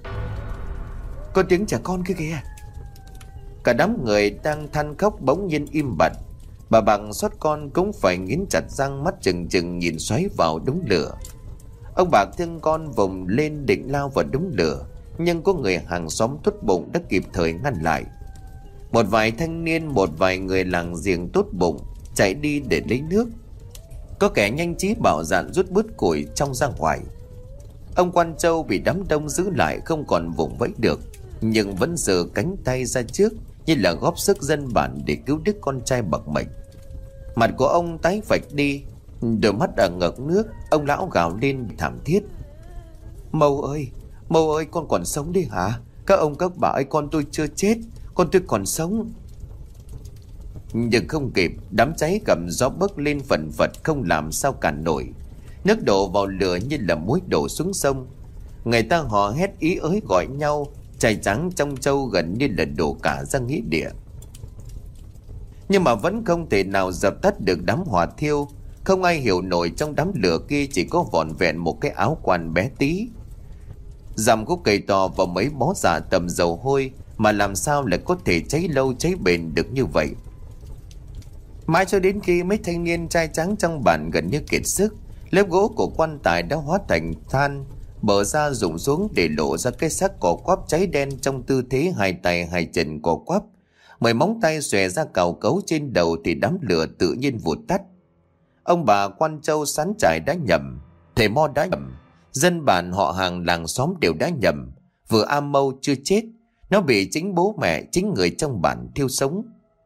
Có tiếng trẻ con kia kìa. Cả đám người đang than khóc bỗng nhiên im bặt. Bà Bằng xót con cũng phải nghiến chặt răng, mắt trừng trừng nhìn xoáy vào đống lửa. Ông Bạc thương con vùng lên định lao vào đống lửa, nhưng có người hàng xóm tốt bụng đã kịp thời ngăn lại. Một vài thanh niên, một vài người làng giềng tốt bụng chạy đi để lấy nước. Có kẻ nhanh trí bảo dạn rút bớt củi trong ra ngoài. Ông Quan Châu bị đám đông giữ lại không còn vùng vẫy được, nhưng vẫn giơ cánh tay ra trước như là góp sức dân bản để cứu đứa con trai bậc mệnh. Mặt của ông tái phạch đi, đôi mắt ở ngực nước. Ông lão gào lên thảm thiết. Mâu ơi, Mâu ơi, con còn sống đi hả? Các ông các bà ơi, con tôi chưa chết, con tôi còn sống. Nhưng không kịp, đám cháy cầm gió bấc lên phần phật không làm sao cản nổi. Nước đổ vào lửa như là muối đổ xuống sông. Người ta hò hét ý ới gọi nhau, cháy trắng trong châu gần như là đổ cả ra nghĩa địa. Nhưng mà vẫn không thể nào dập tắt được đám hỏa thiêu. Không ai hiểu nổi trong đám lửa kia chỉ có vỏn vẹn một cái áo quan bé tí, dằm khúc cây to và mấy bó giả tầm dầu hôi, mà làm sao lại có thể cháy lâu cháy bền được như vậy. Mãi cho đến khi mấy thanh niên trai trắng trong bản gần như kiệt sức, lớp gỗ của quan tài đã hóa thành than, bờ ra rụng xuống để lộ ra cái xác cỏ quắp cháy đen trong tư thế hai tay hai chân cỏ quắp. Mười móng tay xòe ra cào cấu trên đầu thì đám lửa tự nhiên vụt tắt. Ông bà Quan Châu sán trải đã nhầm, thầy Mo đã nhầm, dân bản họ hàng làng xóm đều đã nhầm. Vừa A Mâu chưa chết, nó bị chính bố mẹ, chính người trong bản thiêu sống.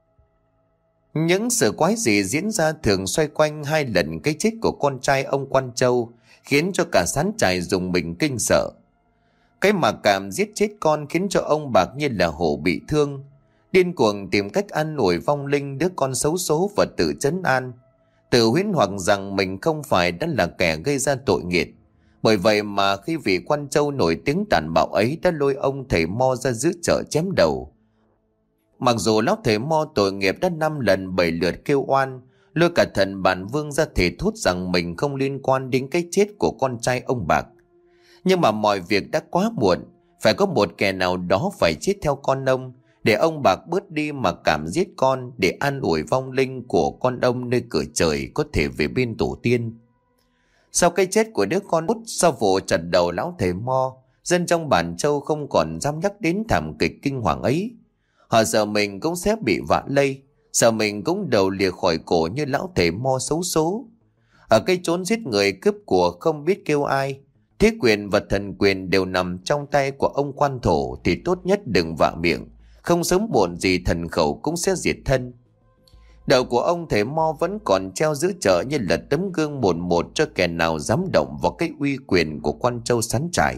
Những sự quái dị diễn ra thường xoay quanh hai lần cái chết của con trai ông Quan Châu, khiến cho cả sán trải dùng mình kinh sợ. Cái mặc cảm giết chết con khiến cho ông Bạc như là hổ bị thương, điên cuồng tìm cách an ủi vong linh đứa con xấu số và tự trấn an, tự huyễn hoặc rằng mình không phải đã là kẻ gây ra tội nghiệt. Bởi vậy mà khi vị Quan Châu nổi tiếng tàn bạo ấy đã lôi ông thầy Mo ra giữ chợ chém đầu. Mặc dù lão thầy Mo tội nghiệp đã năm lần bảy lượt kêu oan, lôi cả thần bản vương ra thể thốt rằng mình không liên quan đến cái chết của con trai ông Bạc. Nhưng mà mọi việc đã quá muộn, phải có một kẻ nào đó phải chết theo con ông, để ông Bạc bớt đi mặc cảm giết con, để an ủi vong linh của con ông nơi cửa trời có thể về bên tổ tiên. Sau cái chết của đứa con út, sau vụ chặt đầu lão thầy Mo, dân trong bản Châu không còn dám nhắc đến thảm kịch kinh hoàng ấy. Họ sợ mình cũng sẽ bị vạ lây, sợ mình cũng đầu lìa khỏi cổ như lão thầy Mo xấu số. Ở cái chốn giết người cướp của không biết kêu ai, thế quyền và thần quyền đều nằm trong tay của ông quan thổ, thì tốt nhất đừng vạ miệng, không sớm muộn gì thần khẩu cũng sẽ diệt thân. Đầu của ông thầy Mo vẫn còn treo giữ chợ như là tấm gương một một cho kẻ nào dám động vào cái uy quyền của Quan Châu sán trải.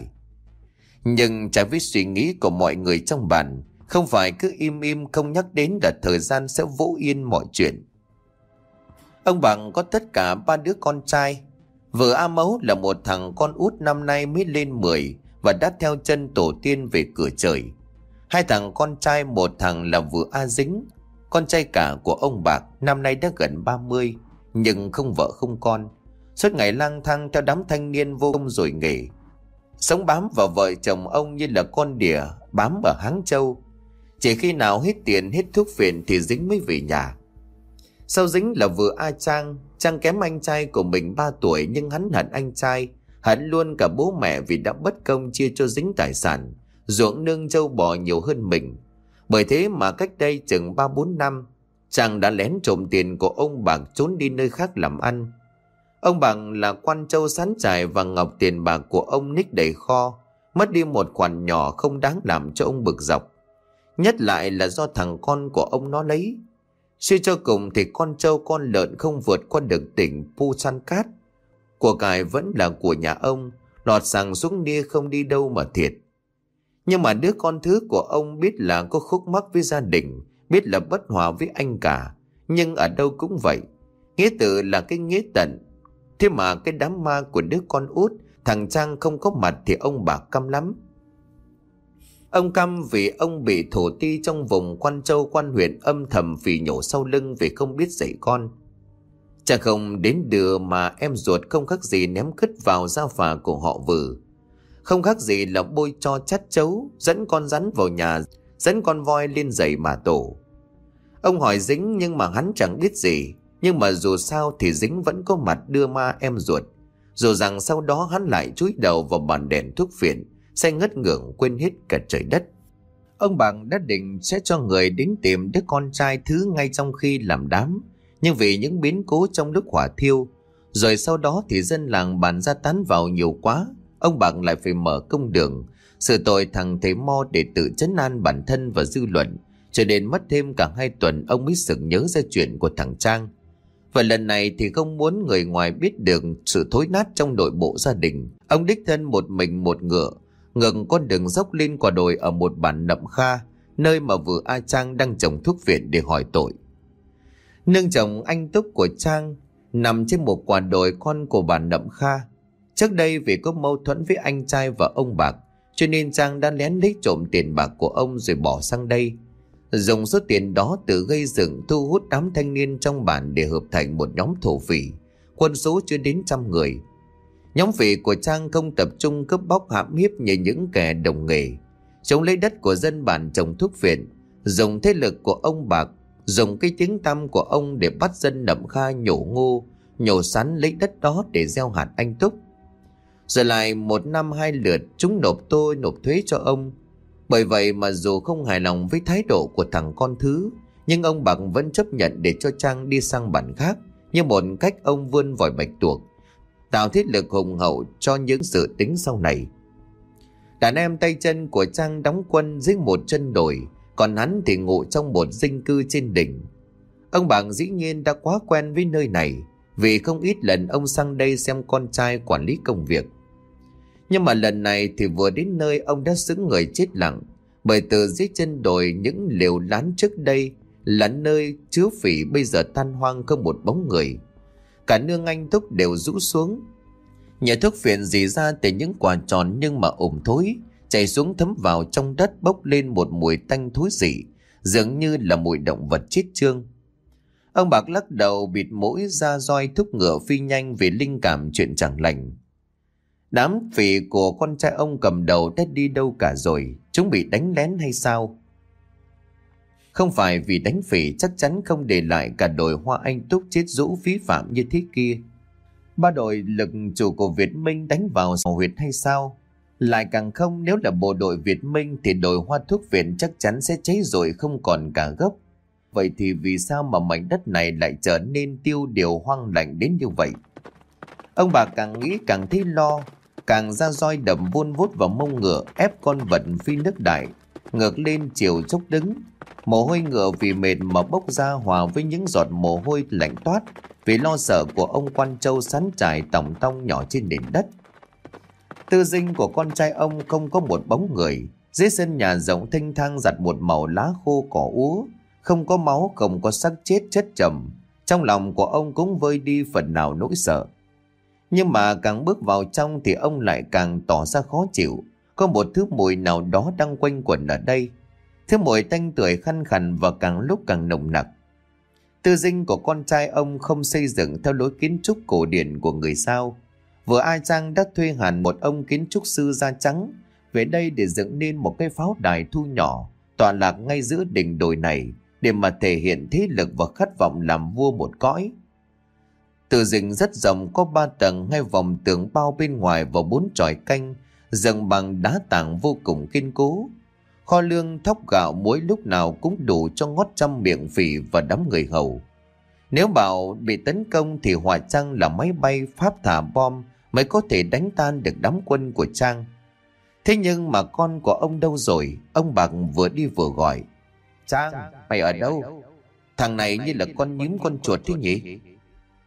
Nhưng trái với suy nghĩ của mọi người trong bản, không phải cứ im im không nhắc đến là thời gian sẽ vỗ yên mọi chuyện. Ông Bằng có tất cả ba đứa con trai. Vợ A Mấu là một thằng con út năm nay mới lên mười và đã theo chân tổ tiên về cửa trời. Hai thằng con trai, một thằng là vừa A Dính, con trai cả của ông Bạc, năm nay đã gần ba mươi, nhưng không vợ không con, suốt ngày lang thang theo đám thanh niên vô công rồi nghề, sống bám vào vợ chồng ông như là con đỉa bám ở Háng Châu. Chỉ khi nào hết tiền hết thuốc phiện thì Dính mới về nhà. Sau Dính là vừa A Trang. Trang kém anh trai của mình ba tuổi, nhưng hắn hận anh trai, hận luôn cả bố mẹ vì đã bất công chia cho Dính tài sản, ruộng nương trâu bò nhiều hơn mình. Bởi thế mà cách đây chừng ba bốn năm, Trang đã lén trộm tiền của ông Bạc trốn đi nơi khác làm ăn. Ông Bạc là Quan Châu sán trải và ngọc tiền bạc của ông ních đầy kho, mất đi một khoản nhỏ không đáng làm cho ông bực dọc. Nhất lại là do thằng con của ông nó lấy. Suy cho cùng thì con trâu con lợn không vượt qua được tỉnh Pu San Cát. Của cải vẫn là của nhà ông, lọt sàng xuống nia không đi đâu mà thiệt. Nhưng mà đứa con thứ của ông biết là có khúc mắc với gia đình, biết là bất hòa với anh cả, nhưng ở đâu cũng vậy. Nghĩa tử là cái nghĩa tận. Thế mà cái đám ma của đứa con út, thằng Trang không có mặt thì ông bà căm lắm. Ông căm vì ông bị thổ ti trong vùng Quan Châu Quan huyện âm thầm phỉ nhổ sau lưng vì không biết dạy con. Cha không đến đưa mà em ruột không khác gì ném cứt vào dao phả của họ Vừ. Không khác gì là bôi cho chát chấu, dẫn con rắn vào nhà, dẫn con voi lên giày mà tổ. Ông hỏi Dính nhưng mà hắn chẳng biết gì. Nhưng mà dù sao thì Dính vẫn có mặt đưa ma em ruột. Dù rằng sau đó hắn lại chúi đầu vào bàn đèn thuốc phiện, say ngất ngưởng quên hết cả trời đất. Ông Bằng đã định sẽ cho người đến tìm đứa con trai thứ ngay trong khi làm đám. Nhưng vì những biến cố trong lúc hỏa thiêu, rồi sau đó thì dân làng bàn ra tán vào nhiều quá, ông Bằng lại phải mở công đường xử tội thằng thầy Mo để tự trấn an bản thân và dư luận. Cho đến mất thêm cả hai tuần ông mới sực nhớ ra chuyện của thằng Trang. Và lần này thì không muốn người ngoài biết được sự thối nát trong nội bộ gia đình, ông đích thân một mình một ngựa ngược con đường dốc lên quả đồi ở một bản Nậm Kha, nơi mà vợ A Trang đang trồng thuốc viện để hỏi tội. Nương chồng anh Túc của Trang nằm trên một quả đồi con của bản Nậm Kha. Trước đây vì có mâu thuẫn với anh trai và ông Bạc, cho nên Trang đã lén lấy trộm tiền bạc của ông rồi bỏ sang đây, dùng số tiền đó tự gây dựng thu hút đám thanh niên trong bản để hợp thành một nhóm thổ phỉ, quân số chưa đến trăm người. Nhóm phỉ của Trang không tập trung cướp bóc hãm hiếp như những kẻ đồng nghề, chống lấy đất của dân bản trồng thuốc phiện, dùng thế lực của ông Bạc, dùng cái tiếng tăm của ông để bắt dân Nậm Kha nhổ ngô, nhổ sắn lấy đất đó để gieo hạt anh Túc. Rồi lại một năm hai lượt chúng nộp tôi nộp thuế cho ông. Bởi vậy mà dù không hài lòng với thái độ của thằng con thứ, nhưng ông Bạc vẫn chấp nhận để cho Trang đi sang bản khác, như một cách ông vươn vòi bạch tuộc, tạo thế lực hùng hậu cho những dự tính sau này. Đàn em tay chân của Trang đóng quân dưới một chân đồi, còn hắn thì ngụ trong một dinh cư trên đỉnh. Ông Bạc dĩ nhiên đã quá quen với nơi này, vì không ít lần ông sang đây xem con trai quản lý công việc. Nhưng mà lần này thì vừa đến nơi ông đã sững người chết lặng, bởi từ dưới chân đồi những lều lán trước đây là nơi chứa phỉ bây giờ tan hoang không một bóng người. Cả nương anh Túc đều rũ xuống. Nhà thuốc phiện rỉ ra từ những quả tròn nhưng mà ẩm thối, chảy xuống thấm vào trong đất, bốc lên một mùi tanh thối rỉ, dường như là mùi động vật chết chương. Ông Bạc lắc đầu bịt mũi ra roi thúc ngựa phi nhanh vì linh cảm chuyện chẳng lành. Đám phỉ của con trai ông cầm đầu đã đi đâu cả rồi? Chúng bị đánh lén hay sao? Không phải vì đánh phỉ chắc chắn không để lại cả đồi hoa anh Túc chết rũ phí phạm như thế kia. Ba đội lực chủ của Việt Minh đánh vào huyệt hay sao? Lại càng không, nếu là bộ đội Việt Minh thì đồi hoa thuốc viện chắc chắn sẽ cháy rồi không còn cả gốc. Vậy thì vì sao mà mảnh đất này lại trở nên tiêu điều hoang lạnh đến như vậy? Ông bà càng nghĩ càng thấy lo, càng ra roi đầm vun vút vào mông ngựa ép con vật phi nước đại, ngược lên chiều dốc đứng. Mồ hôi ngựa vì mệt mà bốc ra hòa với những giọt mồ hôi lạnh toát vì lo sợ của ông Quan Châu sắn trải tòng tong nhỏ trên nền đất. Tư dinh của con trai ông không có một bóng người. Dưới sân nhà rộng thênh thang giặt một màu lá khô cỏ úa, không có máu, không có xác chết chất chồng. Trong lòng của ông cũng vơi đi phần nào nỗi sợ. Nhưng mà càng bước vào trong thì ông lại càng tỏ ra khó chịu. Có một thứ mùi nào đó đang quanh quẩn ở đây. Thứ mùi tanh tưởi khăn khằn và càng lúc càng nồng nặc. Tư dinh của con trai ông không xây dựng theo lối kiến trúc cổ điển của người Sao. Vợ A Trang đã thuê hẳn một ông kiến trúc sư da trắng về đây để dựng nên một cái pháo đài thu nhỏ tọa lạc ngay giữa đỉnh đồi này để mà thể hiện thế lực và khát vọng làm vua một cõi. Từ dinh rất rộng, có ba tầng, hai vòng tường bao bên ngoài và bốn chòi canh dựng bằng đá tảng vô cùng kiên cố. Kho lương, thóc gạo, muối lúc nào cũng đủ cho ngót trăm miệng phỉ và đám người hầu. Nếu bảo bị tấn công thì họa chăng là máy bay Pháp thả bom mới có thể đánh tan được đám quân của Trang. Thế nhưng mà con của ông đâu rồi? Ông Bạc vừa đi vừa gọi. Trang, mày ở đâu? Thằng này như là con nhím con chuột thế nhỉ?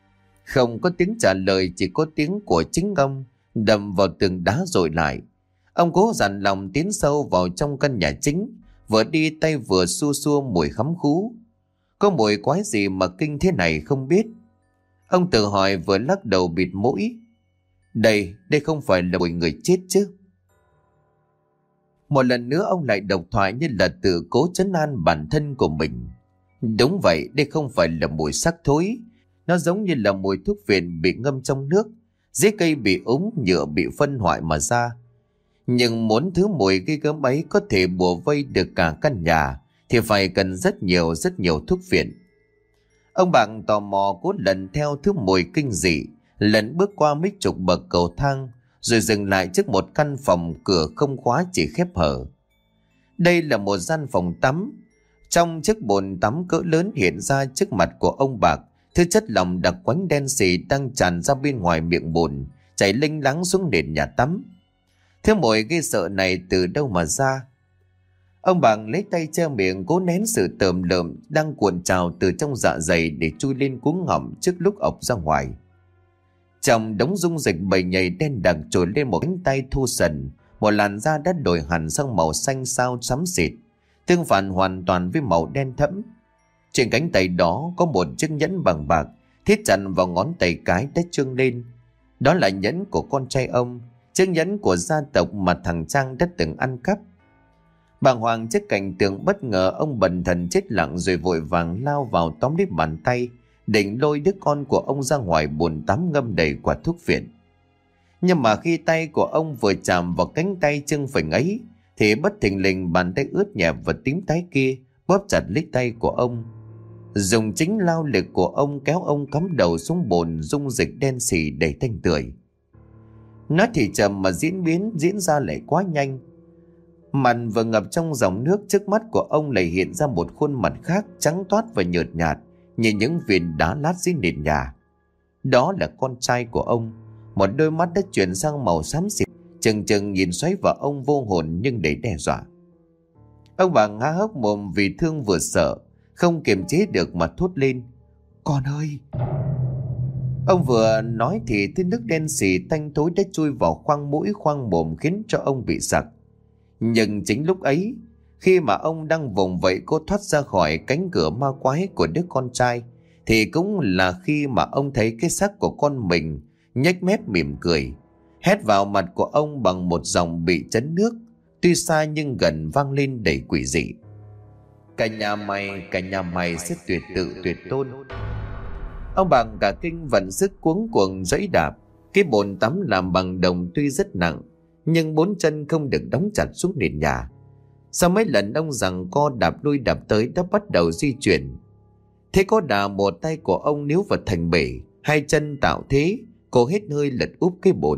Không có tiếng trả lời, chỉ có tiếng của chính ông đầm vào tường đá rồi lại. Ông cố dặn lòng tiến sâu vào trong căn nhà chính, vừa đi tay vừa xua xua mùi khắm khú. Có mùi quái gì mà kinh thế này không biết. Ông tự hỏi vừa lắc đầu bịt mũi. Đây, đây không phải là mùi người chết chứ? Một lần nữa ông lại độc thoại như là tự cố trấn an bản thân của mình. Đúng vậy, đây không phải là mùi xác thối. Nó giống như là mùi thuốc phiện bị ngâm trong nước, rễ cây bị úng, nhựa bị phân hoại mà ra. Nhưng muốn thứ mùi gây gớm ấy có thể bủa vây được cả căn nhà thì phải cần rất nhiều rất nhiều thuốc phiện. Ông bạn tò mò cố lần theo thứ mùi kinh dị, lần bước qua mấy chục bậc cầu thang, rồi dừng lại trước một căn phòng cửa không khóa chỉ khép hở. Đây là một gian phòng tắm. Trong chiếc bồn tắm cỡ lớn hiện ra trước mặt của ông Bạc, thứ chất lỏng đặc quánh đen xì đang tràn ra bên ngoài miệng bồn, chảy lênh láng xuống nền nhà tắm. Thứ mùi gây sợ này từ đâu mà ra? Ông Bạc lấy tay che miệng cố nén sự tởm lợm đang cuộn trào từ trong dạ dày để chui lên cuống họng trước lúc ọc ra ngoài. Trong đống dung dịch bầy nhầy đen đặc trồi lên một cánh tay thu sần, một làn da đã đổi hẳn sang màu xanh xao xám xịt, tương phản hoàn toàn với màu đen thẫm. Trên cánh tay đó có một chiếc nhẫn bằng bạc thiết chặt vào ngón tay cái đã trương lên. Đó là nhẫn của con trai ông, chiếc nhẫn của gia tộc mà thằng Trang đã từng ăn cắp. Bàng hoàng trước cảnh tượng bất ngờ, ông bần thần chết lặng rồi vội vàng lao vào tóm lấy bàn tay, định lôi đứa con của ông ra ngoài bồn tắm ngâm đầy quả thuốc phiện. Nhưng mà khi tay của ông vừa chạm vào cánh tay trưng phình ấy thì bất thình lình bàn tay ướt nhẹp và tím tái kia bóp chặt lấy tay của ông, dùng chính lao lực của ông kéo ông cắm đầu xuống bồn dung dịch đen xì đầy tanh tưởi. Nó thì chậm mà diễn biến diễn ra lại quá nhanh. Mặt vừa ngập trong dòng nước, trước mắt của ông lại hiện ra một khuôn mặt khác, trắng toát và nhợt nhạt như những viên đá lát dưới nền nhà. Đó là con trai của ông, một đôi mắt đã chuyển sang màu xám xịt, chừng chừng nhìn xoáy vào ông vô hồn nhưng đầy đe dọa. Ông bà há hốc mồm vì thương vừa sợ, không kiềm chế được mà thốt lên: "Con ơi!" Ông vừa nói thì thứ nước đen xì tanh tối đã chui vào khoang mũi khoang mồm khiến cho ông bị sặc. Nhưng chính lúc ấy, khi mà ông đang vùng vẫy cố thoát ra khỏi cánh cửa ma quái của đứa con trai, thì cũng là khi mà ông thấy cái xác của con mình nhếch mép mỉm cười, hét vào mặt của ông bằng một giọng bị chấn nước, tuy xa nhưng gần vang lên đầy quỷ dị: "Cả nhà mày, cả nhà mày sẽ tuyệt tự tuyệt tôn." Ông bằng cả kinh vận sức cuống cuồng giãy đạp. Cái bồn tắm làm bằng đồng tuy rất nặng, nhưng bốn chân không được đóng chặt xuống nền nhà. Sau mấy lần ông giằng co đạp lui đạp tới đã bắt đầu di chuyển. Thế có đà một tay của ông níu vào thành bể, hai chân tạo thế, cố hết hơi lật úp cái bồn.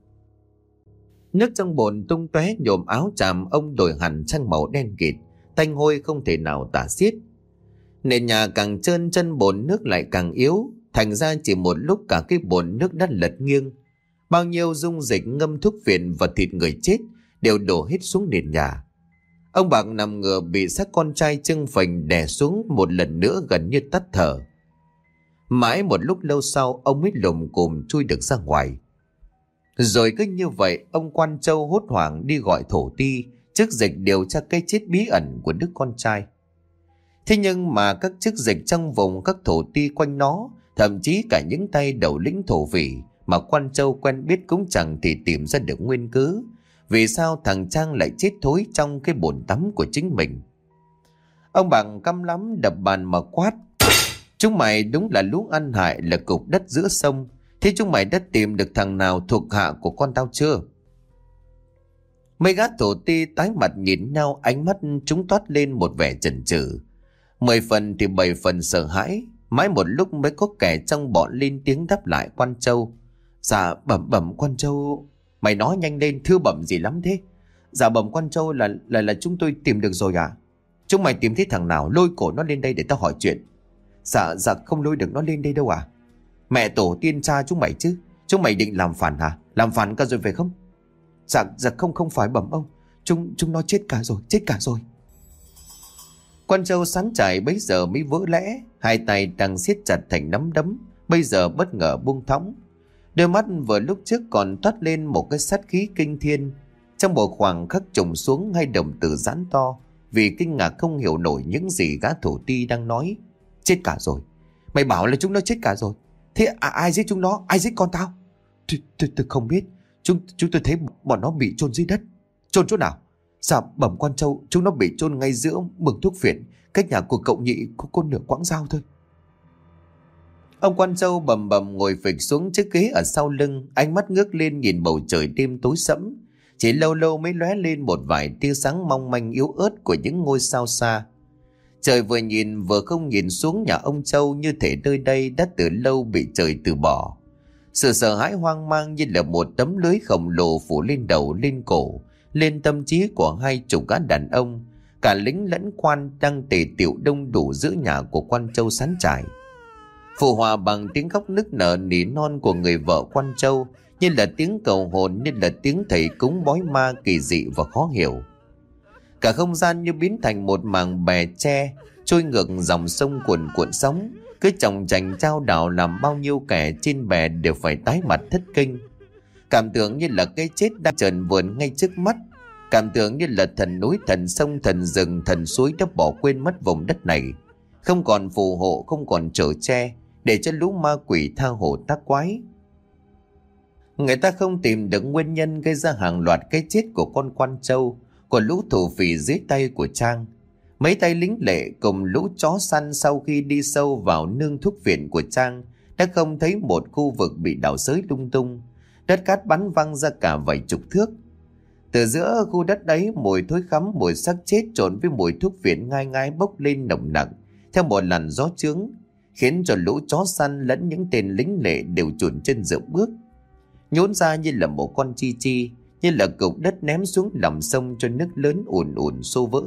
Nước trong bồn tung tóe nhòm áo chàm ông đổi hẳn sang màu đen kịt, tanh hôi không thể nào tả xiết. Nền nhà càng trơn, chân bồn nước lại càng yếu, thành ra chỉ một lúc cả cái bồn nước đã lật nghiêng. Bao nhiêu dung dịch ngâm thuốc phiện và thịt người chết đều đổ hết xuống nền nhà. Ông Bạc nằm ngửa bị xác con trai chưng phình đè xuống một lần nữa, gần như tắt thở. Mãi một lúc lâu sau ông mới lùm cùm chui được ra ngoài. Rồi cứ như vậy ông Quan Châu hốt hoảng đi gọi thổ ti chức dịch điều tra cái chết bí ẩn của đứa con trai. Thế nhưng mà các chức dịch trong vùng, các thổ ti quanh nó, thậm chí cả những tay đầu lĩnh thổ phỉ mà Quan Châu quen biết cũng chẳng thì tìm ra được nguyên cớ vì sao thằng Trang lại chết thối trong cái bồn tắm của chính mình. Ông Bằng căm lắm đập bàn mà quát: "Chúng mày đúng là lũ ăn hại, là cục đất giữa sông. Thế chúng mày đã tìm được thằng nào thuộc hạ của con tao chưa?" Mấy gã thổ ti tái mặt nhìn nhau, ánh mắt chúng toát lên một vẻ chần chừ, mười phần thì bảy phần sợ hãi. Mãi một lúc mới có kẻ trong bọn lên tiếng đáp lại Quan Châu: "Dạ bẩm bẩm Quan Châu." "Mày nói nhanh lên, thưa bẩm gì lắm thế?" "Dạ bẩm Quan Châu, là là là chúng tôi tìm được rồi à?" "Chúng mày tìm thấy thằng nào, lôi cổ nó lên đây để tao hỏi chuyện." "Dạ dạ không lôi được nó lên đây đâu à." "Mẹ tổ tiên cha chúng mày chứ, chúng mày định làm phản hả? Làm phản cả rồi phải không?" "Dạ dạ không không phải bẩm ông, chúng chúng nó chết cả rồi, chết cả rồi." Quan Châu sán trải bấy giờ mới vỡ lẽ, hai tay đang siết chặt thành nắm đấm bây giờ bất ngờ buông thõng. Đôi mắt vừa lúc trước còn toát lên một cái sát khí kinh thiên, Trong một khoảng khắc trùng xuống, hai đồng tử giãn to vì kinh ngạc không hiểu nổi những gì gã thổ ti đang nói. Chết cả rồi. Mày bảo là chúng nó chết cả rồi. Thế à, ai giết chúng nó? Ai giết con tao? Tôi, tôi, tôi không biết. Chúng, chúng tôi thấy bọn nó bị chôn dưới đất. Chôn chỗ nào? Sao bẩm quan châu, chúng nó bị chôn ngay giữa mương thuốc phiện, cách nhà của cậu nhị có con nửa quãng dao thôi. Ông quan châu bầm bầm ngồi phịch xuống chiếc ghế ở sau lưng, ánh mắt ngước lên nhìn bầu trời đêm tối sẫm. Chỉ lâu lâu mới lóe lên một vài tia sáng mong manh yếu ớt của những ngôi sao xa. Trời vừa nhìn vừa không nhìn xuống nhà ông Châu, như thể nơi đây đã từ lâu bị trời từ bỏ. Sự sợ hãi hoang mang như là một tấm lưới khổng lồ phủ lên đầu lên cổ, lên tâm trí của hai chục gã đàn ông, cả lính lẫn quan đang tề tựu đông đủ giữa nhà của quan Châu sán trải. Phụ hòa bằng tiếng khóc nức nở nỉ non của người vợ quan Châu, như là tiếng cầu hồn, như là tiếng thầy cúng bói ma kỳ dị và khó hiểu. Cả không gian như biến thành một mảng bè tre trôi ngược dòng sông cuồn cuộn sóng, cứ chồng chành trao đảo làm bao nhiêu kẻ trên bè đều phải tái mặt thất kinh. Cảm tưởng như là cái chết đang trần vườn ngay trước mắt, cảm tưởng như là thần núi, thần sông, thần rừng, thần suối đã bỏ quên mất vùng đất này, không còn phù hộ, không còn chở che để cho lũ ma quỷ tha hồ tác quái. Người ta không tìm được nguyên nhân gây ra hàng loạt cái chết của con quan Châu, của lũ thổ phỉ dưới tay của Trang. Mấy tay lính lệ cùng lũ chó săn sau khi đi sâu vào nương thuốc viện của Trang đã không thấy một khu vực bị đào xới lung tung, đất cát bắn văng ra cả vài chục thước. Từ giữa khu đất ấy, mùi thối khắm, mùi xác chết trộn với mùi thuốc viện ngai ngái bốc lên nồng nặc theo một làn gió chướng, khiến cho lũ chó săn lẫn những tên lính lệ đều chùn chân dậm bước, nhốn ra như là một con chi chi, như là cục đất ném xuống lòng sông cho nước lớn ùn ùn xô vỡ.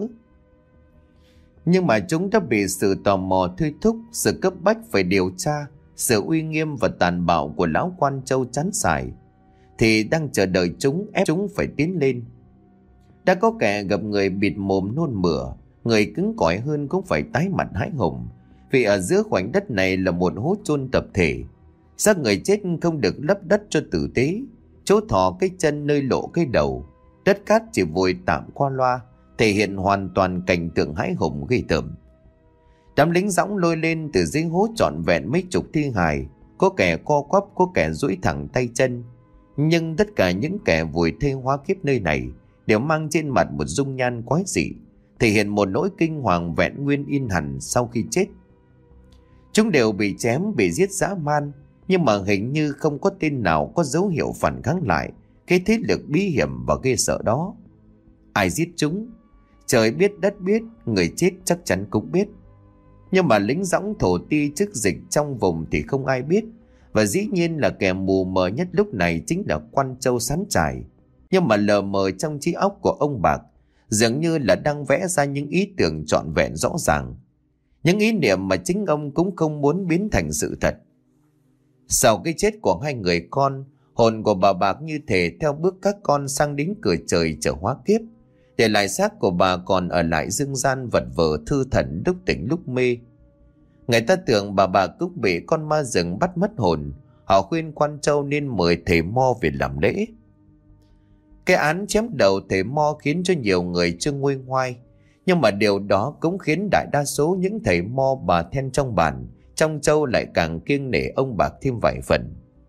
Nhưng mà chúng đã bị sự tò mò thôi thúc, sự cấp bách phải điều tra, sự uy nghiêm và tàn bạo của lão quan Châu chán sải, thì đang chờ đợi chúng, ép chúng phải tiến lên. Đã có kẻ gặp người bịt mồm nôn mửa, người cứng cỏi hơn cũng phải tái mặt hãi hùng, vì ở giữa khoảnh đất này là một hố chôn tập thể. Xác người chết không được lấp đất cho tử tế, chỗ thò cái chân nơi lộ cái đầu, đất cát chỉ vùi tạm qua loa, thể hiện hoàn toàn cảnh tượng hãi hùng ghê tởm. Đám lính dõng lôi lên từ dưới hố trọn vẹn mấy chục thi hài, có kẻ co quắp, có kẻ duỗi thẳng tay chân, nhưng tất cả những kẻ vùi thây hóa kiếp nơi này đều mang trên mặt một dung nhan quái dị, thể hiện một nỗi kinh hoàng vẹn nguyên in hẳn sau khi chết. Chúng đều bị chém, bị giết dã man, nhưng mà hình như không có tên nào có dấu hiệu phản kháng lại cái thế lực bí hiểm và ghê sợ đó. Ai giết chúng? Trời biết, đất biết, người chết chắc chắn cũng biết. Nhưng mà lính dõng thổ ti chức dịch trong vùng thì không ai biết, và dĩ nhiên là kẻ mù mờ nhất lúc này chính là quan Châu sán trải. Nhưng mà lờ mờ trong trí óc của ông Bạc dường như là đang vẽ ra những ý tưởng trọn vẹn rõ ràng, những ý niệm mà chính ông cũng không muốn biến thành sự thật. Sau cái chết của hai người con, hồn của bà Bạc như thể theo bước các con sang đến cửa trời chờ hóa kiếp, để lại xác của bà còn ở lại dương gian vật vờ thư thẩn lúc tỉnh lúc mê. Người ta tưởng bà Bạc cũng bị con ma rừng bắt mất hồn, họ khuyên quan Châu nên mời thầy Mo về làm lễ. Cái án chém đầu thầy Mo khiến cho nhiều người chưa nguôi ngoai, nhưng mà điều đó cũng khiến đại đa số những thầy Mo bà then trong bản trong Châu lại càng kiêng nể ông Bạc thêm vài phần.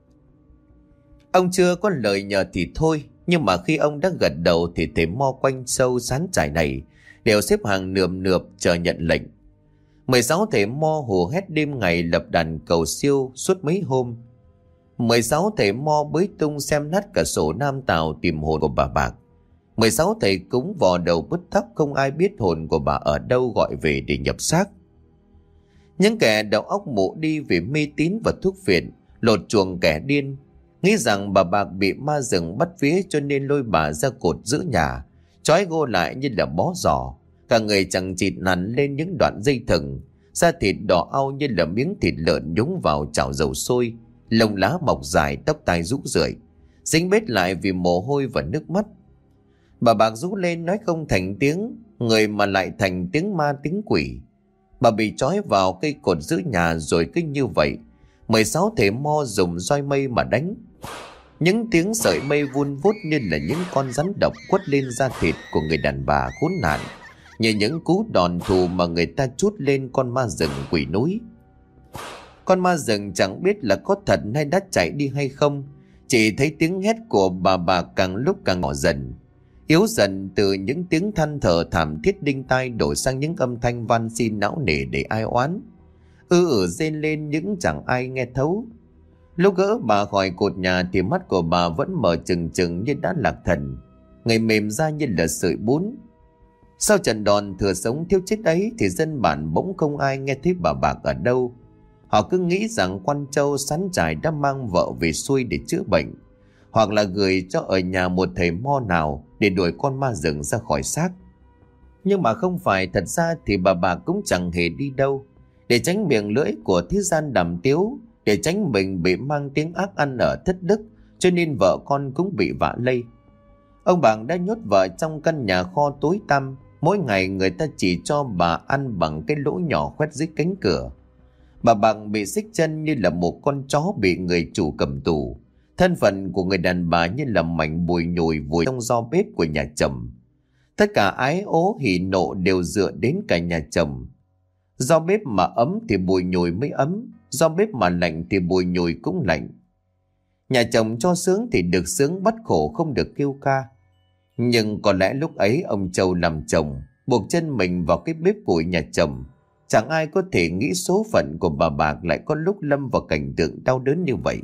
Ông chưa có lời nhờ thì thôi, nhưng mà khi ông đã gật đầu thì thầy Mo quanh Châu sán trải này đều xếp hàng nườm nượp chờ nhận lệnh. mười sáu thầy Mo hù hét đêm ngày lập đàn cầu siêu suốt mấy hôm. mười sáu thầy Mo bới tung xem nát cả sổ nam tào tìm hồn của bà Bạc. mười sáu thầy cúng vò đầu bứt tóc, không ai biết hồn của bà ở đâu gọi về để nhập xác. Những kẻ đầu óc mụ đi vì mê tín và thuốc phiện, lột chuồng kẻ điên, nghĩ rằng bà Bạc bị ma rừng bắt vía cho nên lôi bà ra cột giữa nhà, trói gô lại như là bó giò, cả người chẳng chịt nằn lên những đoạn dây thừng, da thịt đỏ au như là miếng thịt lợn nhúng vào chảo dầu sôi, lông lá mọc dài, tóc tai rũ rượi, dính bết lại vì mồ hôi và nước mắt. Bà Bạc rú lên nói không thành tiếng người mà lại thành tiếng ma tiếng quỷ. Bà bị trói vào cây cột giữa nhà rồi cứ như vậy mười sáu thầy Mo dùng roi mây mà đánh. Những tiếng sợi mây vun vút như là những con rắn độc quất lên da thịt của người đàn bà khốn nạn, như những cú đòn thù mà người ta trút lên con ma rừng quỷ núi. Con ma rừng chẳng biết là có thật hay đã chạy đi hay không, chỉ thấy tiếng hét của bà bà càng lúc càng nhỏ dần, yếu dần, từ những tiếng than thở thảm thiết đinh tai đổi sang những âm thanh van xin não nề để ai oán, ư ử rên lên những chẳng ai nghe thấu. Lúc gỡ bà khỏi cột nhà thì mắt của bà vẫn mở trừng trừng như đã lạc thần, người mềm ra như là sợi bún. Sau trận đòn thừa sống thiếu chết ấy thì dân bản bỗng không ai nghe thấy bà Bạc ở đâu. Họ cứ nghĩ rằng Quan Châu Sán Trải đã mang vợ về xuôi để chữa bệnh, hoặc là gửi cho ở nhà một thầy mo nào để đuổi con ma rừng ra khỏi xác. Nhưng mà không phải, thật ra thì bà Bạc cũng chẳng hề đi đâu. Để tránh miệng lưỡi của thế gian đàm tiếu, để tránh mình bị mang tiếng ác ăn ở thất đức, cho nên vợ con cũng bị vạ lây. Ông Bạc đã nhốt vợ trong căn nhà kho tối tăm. Mỗi ngày người ta chỉ cho bà ăn bằng cái lỗ nhỏ khoét dưới cánh cửa. Bà Bạc bị xích chân như là một con chó bị người chủ cầm tù. Thân phận của người đàn bà như là mảnh bùi nhùi vùi trong gió bếp của nhà chồng. Tất cả ái ố hỉ nộ đều dựa đến cả nhà chồng. Do bếp mà ấm thì bùi nhùi mới ấm, do bếp mà lạnh thì bùi nhùi cũng lạnh. Nhà chồng cho sướng thì được sướng, bắt khổ không được kêu ca. Nhưng có lẽ lúc ấy ông Châu làm chồng, buộc chân mình vào cái bếp củi nhà chồng. Chẳng ai có thể nghĩ số phận của bà Bạc lại có lúc lâm vào cảnh tượng đau đớn như vậy.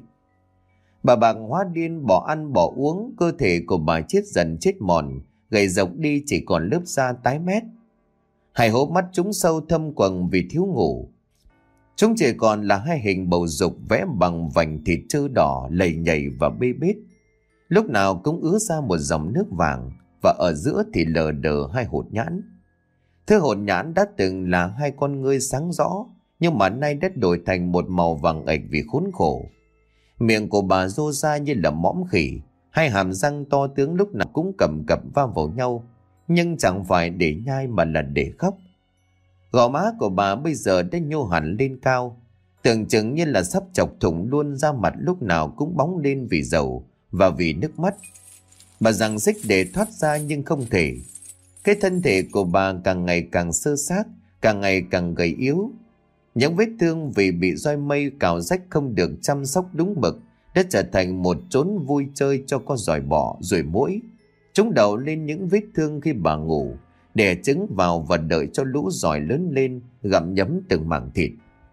Bà Bạc hóa điên, bỏ ăn bỏ uống, cơ thể của bà chết dần chết mòn, gầy rộc đi chỉ còn lớp da tái mét. Hai hốc mắt trũng sâu thâm quầng vì thiếu ngủ. Chúng chỉ còn là hai hình bầu dục vẽ bằng vành thịt trơ đỏ lầy nhầy và bê bết. Lúc nào cũng ứa ra một dòng nước vàng, và ở giữa thì lờ đờ hai hột nhãn. Thứ hột nhãn đã từng là hai con ngươi sáng rõ, nhưng mà nay đã đổi thành một màu vàng ạch vì khốn khổ. Miệng của bà rô ra như là mõm khỉ, hai hàm răng to tướng lúc nào cũng cầm cập va vào nhau, nhưng chẳng phải để nhai mà là để khóc. Gò má của bà bây giờ đã nhô hẳn lên cao, tưởng chừng như là sắp chọc thủng luôn, da mặt lúc nào cũng bóng lên vì dầu và vì nước mắt. Bà giằng xích để thoát ra nhưng không thể. Cái thân thể của bà càng ngày càng xơ xác, càng ngày càng gầy yếu. Những vết thương vì bị roi mây cào rách không được chăm sóc đúng mực đã trở thành một chốn vui chơi cho con giòi bọ, ruồi muỗi. Chúng đậu lên những vết thương khi bà ngủ, đẻ trứng vào và đợi cho lũ giòi lớn lên gặm nhấm từng mảng thịt.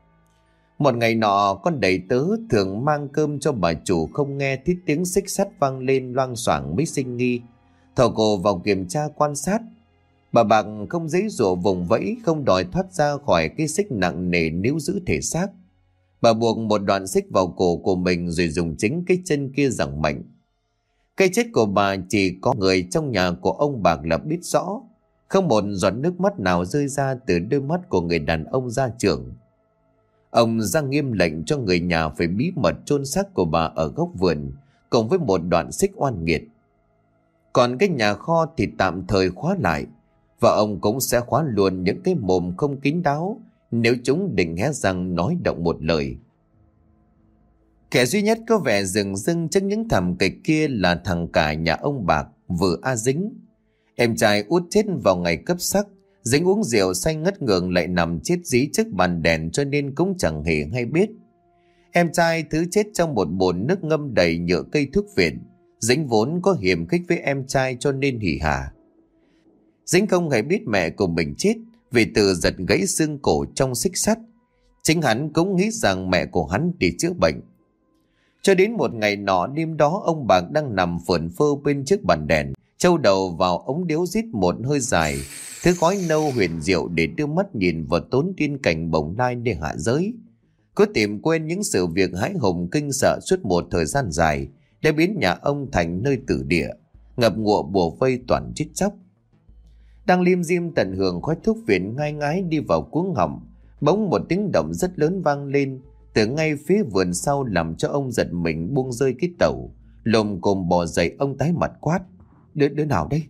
Một ngày nọ, con đầy tớ thường mang cơm cho bà chủ không nghe thấy tiếng xích sắt vang lên loang xoảng mới sinh nghi. Thò cổ vào kiểm tra quan sát. Bà Bạc không giãy giụa vùng vẫy, không đòi thoát ra khỏi cái xích nặng nề níu giữ thể xác. Bà buộc một đoạn xích vào cổ của mình rồi dùng chính cái chân kia giằng mạnh. Cái chết của bà chỉ có người trong nhà của ông Bạc là biết rõ. Không một giọt nước mắt nào rơi ra từ đôi mắt của người đàn ông gia trưởng. Ông ra nghiêm lệnh cho người nhà phải bí mật chôn xác của bà ở góc vườn, cùng với một đoạn xích oan nghiệt. Còn cái nhà kho thì tạm thời khóa lại, và ông cũng sẽ khóa luôn những cái mồm không kín đáo nếu chúng định hé răng nói động một lời. Kẻ duy nhất có vẻ rừng rưng trước những thảm kịch kia là thằng cả nhà ông Bạc, vợ A Dính. Em trai út chết vào ngày cấp sắc. Dính uống rượu say ngất ngường lại nằm chết dí trước bàn đèn, cho nên cũng chẳng hề hay biết. Em trai thứ chết trong một bồn nước ngâm đầy nhựa cây thuốc viện. Dính vốn có hiềm khích với em trai cho nên hỉ hả. Dính không hề biết mẹ của mình chết vì tự giật gãy xương cổ trong xích sắt. Chính hắn cũng nghĩ rằng mẹ của hắn đi chữa bệnh. Cho đến một ngày nọ, đêm đó ông Bạc đang nằm phượn phơ bên trước bàn đèn, châu đầu vào ống điếu rít một hơi dài, thứ khói nâu huyền diệu để đưa mắt nhìn vào tốn tiên cảnh bồng lai để hạ giới. Cứ tìm quên những sự việc hãi hùng kinh sợ suốt một thời gian dài đã biến nhà ông thành nơi tử địa, ngập ngụa bùa vây toàn chết chóc. Đang lim dim tận hưởng khói thuốc viện ngai ngái đi vào cuống họng, bỗng một tiếng động rất lớn vang lên từ ngay phía vườn sau, làm cho ông giật mình buông rơi cái tẩu, lồm cồm bò dậy. Ông tái mặt quát: Đứa, đứa nào đây?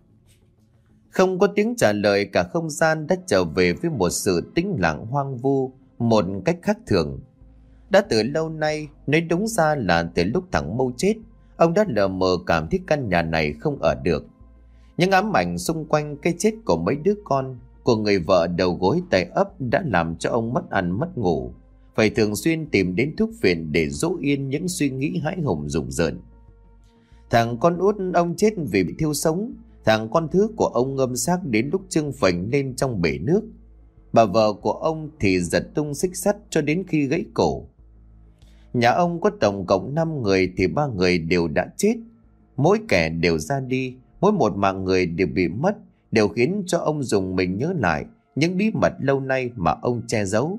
Không có tiếng trả lời, cả không gian đã trở về với một sự tĩnh lặng hoang vu một cách khác thường. Đã từ lâu nay, nói đúng ra là từ lúc thằng Mâu chết, Ông đã lờ mờ cảm thấy căn nhà này không ở được. Những ám ảnh xung quanh cái chết của mấy đứa con, của người vợ đầu gối tay ấp đã làm cho ông mất ăn mất ngủ, phải thường xuyên tìm đến thuốc phiện để dỗ yên những suy nghĩ hãi hùng rùng rợn. Thằng con út ông chết vì bị thiêu sống, thằng con thứ của ông ngâm xác đến lúc trưng phình lên trong bể nước. Bà vợ của ông thì giật tung xích sắt cho đến khi gãy cổ. Nhà ông có tổng cộng năm người thì ba người đều đã chết. Mỗi kẻ đều ra đi, mỗi một mạng người đều bị mất, đều khiến cho ông dùng mình nhớ lại những bí mật lâu nay mà ông che giấu.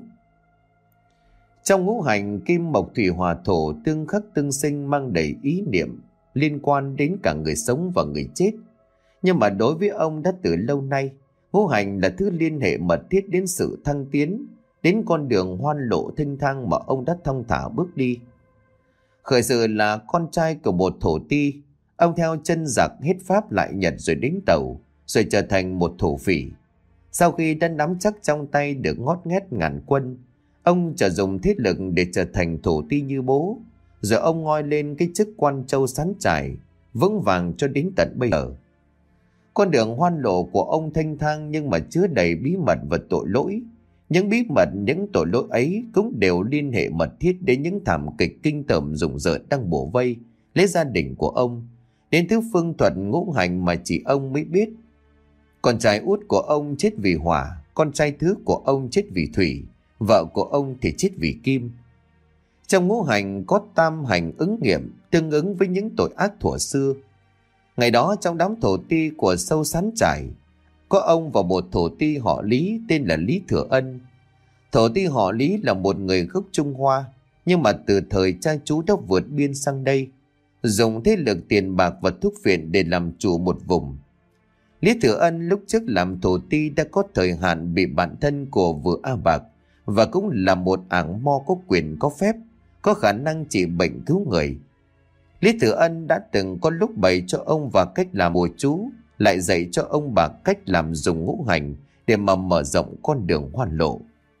Trong ngũ hành kim mộc thủy hỏa thổ tương khắc tương sinh mang đầy ý niệm liên quan đến cả người sống và người chết. Nhưng mà đối với ông đã từ lâu nay, ngũ hành là thứ liên hệ mật thiết đến sự thăng tiến, đến con đường hoan lộ thênh thang mà ông đã thong thả bước đi. Khởi sự là con trai của một thổ ti, ông theo chân giặc hết Pháp lại Nhật rồi đến Tàu, rồi trở thành một thổ phỉ. Sau khi đã nắm chắc trong tay được ngót nghét ngàn quân, ông trở dùng thế lực để trở thành thổ ti như bố, rồi ông ngoi lên cái chức quan châu sán trải, vững vàng cho đến tận bây giờ. Con đường hoan lộ của ông thênh thang nhưng mà chứa đầy bí mật và tội lỗi. Những bí mật, những tội lỗi ấy cũng đều liên hệ mật thiết đến những thảm kịch kinh tởm rùng rợn đang bủa vây lấy gia đình của ông, đến thứ phương thuật ngũ hành mà chỉ ông mới biết. Con trai út của ông chết vì hỏa, con trai thứ của ông chết vì thủy, vợ của ông thì chết vì kim. Trong ngũ hành có tam hành ứng nghiệm, tương ứng với những tội ác thuở xưa. Ngày đó trong đám thổ ti của sâu sán trải, có ông và một thổ ti họ Lý tên là Lý Thừa Ân. Thổ ti họ Lý là một người gốc Trung Hoa, nhưng mà từ thời cha chú đã vượt biên sang đây, dùng thế lực tiền bạc và thuốc phiện để làm chủ một vùng. Lý Thừa Ân lúc trước làm thổ ti đã có thời hạn bị bạn thân của vua A Bạc, và cũng là một ảng mo có quyền có phép, có khả năng trị bệnh cứu người. Lý Thừa Ân đã từng có lúc bày cho ông và cách làm bùa chú, lại dạy cho ông bà cách làm dùng ngũ hành để mà mở rộng con đường hoan lộ.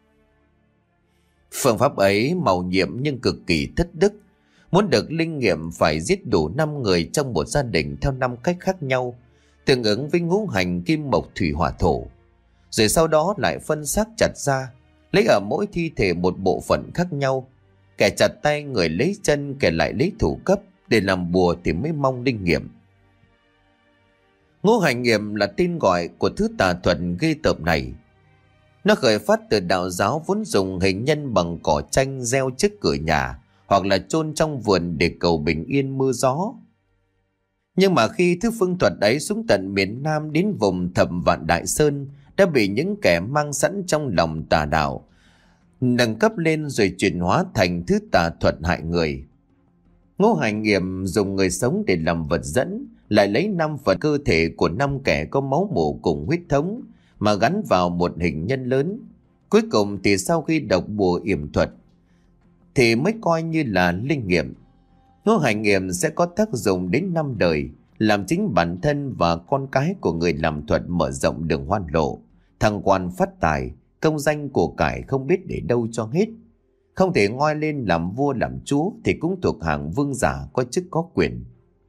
Phương pháp ấy màu nhiệm nhưng cực kỳ thất đức. Muốn được linh nghiệm phải giết đủ năm người trong một gia đình theo năm cách khác nhau, tương ứng với ngũ hành kim mộc thủy hỏa thổ. Rồi sau đó lại phân xác chặt ra, lấy ở mỗi thi thể một bộ phận khác nhau. Kẻ chặt tay, người lấy chân, kẻ lại lấy thủ cấp để làm bùa thì mới mong linh nghiệm. Ngũ hành nghiệm là tên gọi của thứ tà thuật ghê tởm này. Nó khởi phát từ đạo giáo vốn dùng hình nhân bằng cỏ tranh gieo trước cửa nhà, hoặc là chôn trong vườn để cầu bình yên mưa gió. Nhưng mà khi thứ phương thuật ấy xuống tận miền Nam đến vùng Thập Vạn Đại Sơn, đã bị những kẻ mang sẵn trong lòng tà đạo nâng cấp lên rồi chuyển hóa thành thứ tà thuật hại người. Ngũ hành nghiệm dùng người sống để làm vật dẫn, lại lấy năm phần cơ thể của năm kẻ có máu mủ cùng huyết thống mà gắn vào một hình nhân lớn. Cuối cùng thì sau khi đọc bùa yểm thuật thì mới coi như là linh nghiệm. Ngũ hành nghiệm sẽ có tác dụng đến năm đời, làm chính bản thân và con cái của người làm thuật mở rộng đường hoan lộ, thăng quan phát tài, công danh của cải không biết để đâu cho hết. Không thể ngoi lên làm vua làm chúa thì cũng thuộc hàng vương giả có chức có quyền.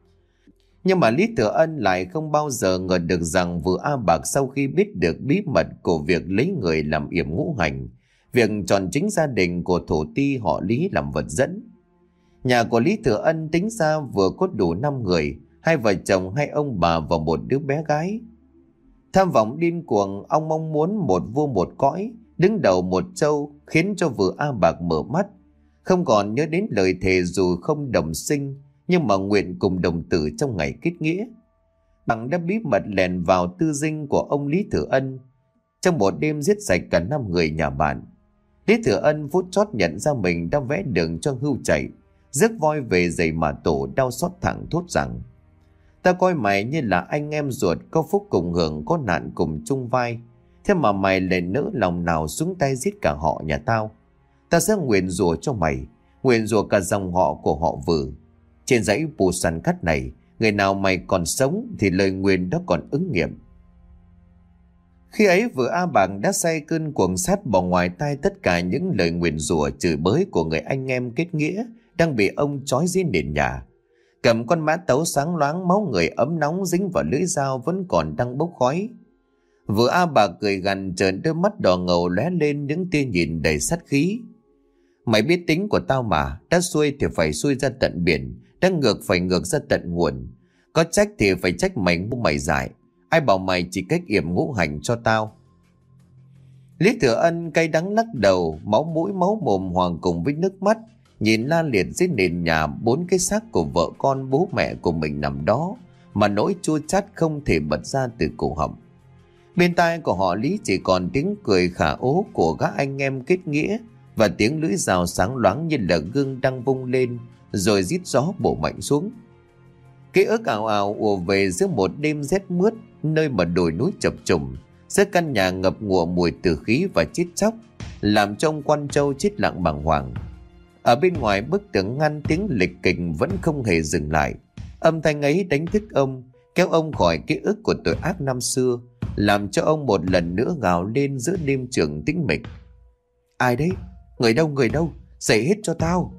Nhưng mà Lý Thừa Ân lại không bao giờ ngờ được rằng vua A Bạc sau khi biết được bí mật của việc lấy người làm yểm ngũ hành, việc chọn chính gia đình của thổ ti họ Lý làm vật dẫn. Nhà của Lý Thừa Ân tính ra vừa có đủ năm người, hai vợ chồng, hai ông bà và một đứa bé gái. Tham vọng điên cuồng, ông mong muốn một vua một cõi, đứng đầu một châu, khiến cho vua A Bạc mở mắt, không còn nhớ đến lời thề dù không đồng sinh, nhưng mà nguyện cùng đồng tử trong ngày kết nghĩa. Bằng đã bí mật lèn vào tư dinh của ông Lý Thừa Ân, trong một đêm giết sạch cả năm người nhà bạn. Lý Thừa Ân phút chót nhận ra mình đã vẽ đường cho hươu chạy, rước voi về giày mà tổ, đau xót thẳng thốt rằng: ta coi mày như là anh em ruột, có phúc cùng hưởng, có nạn cùng chung vai, thế mà mày lại nỡ lòng nào xuống tay giết cả họ nhà tao. Ta sẽ nguyền rủa cho mày, nguyền rủa cả dòng họ của họ Vừ. Trên dãy Pù Sàn Cắt này, người nào mày còn sống thì lời nguyền đó còn ứng nghiệm. Khi ấy vừa A Bạc đã say cơn cuồng sát bỏ ngoài tai tất cả những lời nguyền rủa chửi bới của người anh em kết nghĩa đang bị ông trói dưới nền nhà. cầm con mã tấu sáng loáng, máu người ấm nóng dính vào lưỡi dao vẫn còn đang bốc khói. Vừa A Bà cười gằn, trợn đôi mắt đỏ ngầu lóe lên những tia nhìn đầy sát khí. Mày biết tính của tao mà, đã xuôi thì phải xuôi ra tận biển, đã ngược phải ngược ra tận nguồn. Có trách thì phải trách mày ngu mày dại, ai bảo mày chỉ cách yểm ngũ hành cho tao. Lý Thừa Ân cay đắng lắc đầu, máu mũi máu mồm hoàng cùng với nước mắt, nhìn la liệt dưới nền nhà bốn cái xác của vợ con bố mẹ của mình nằm đó, mà nỗi chua chát không thể bật ra từ cổ họng. Bên tai của họ Lý chỉ còn tiếng cười khả ố của các anh em kết nghĩa và tiếng lưỡi dao sáng loáng như là gương đang vung lên rồi rít gió bổ mạnh xuống. Ký ức ảo ảo ùa về giữa một đêm rét mướt, nơi mà đồi núi chập trùng, giữa căn nhà ngập ngụa mùi tử khí và chết chóc, làm cho ông Quan Châu chết lặng bàng hoàng. Ở bên ngoài bức tường ngăn tiếng lịch kịch vẫn không hề dừng lại. Âm thanh ấy đánh thức ông, kéo ông khỏi ký ức của tội ác năm xưa, làm cho ông một lần nữa gào lên giữa đêm trường tĩnh mịch. Ai đấy? Người đâu? Người đâu? Dậy hết cho tao!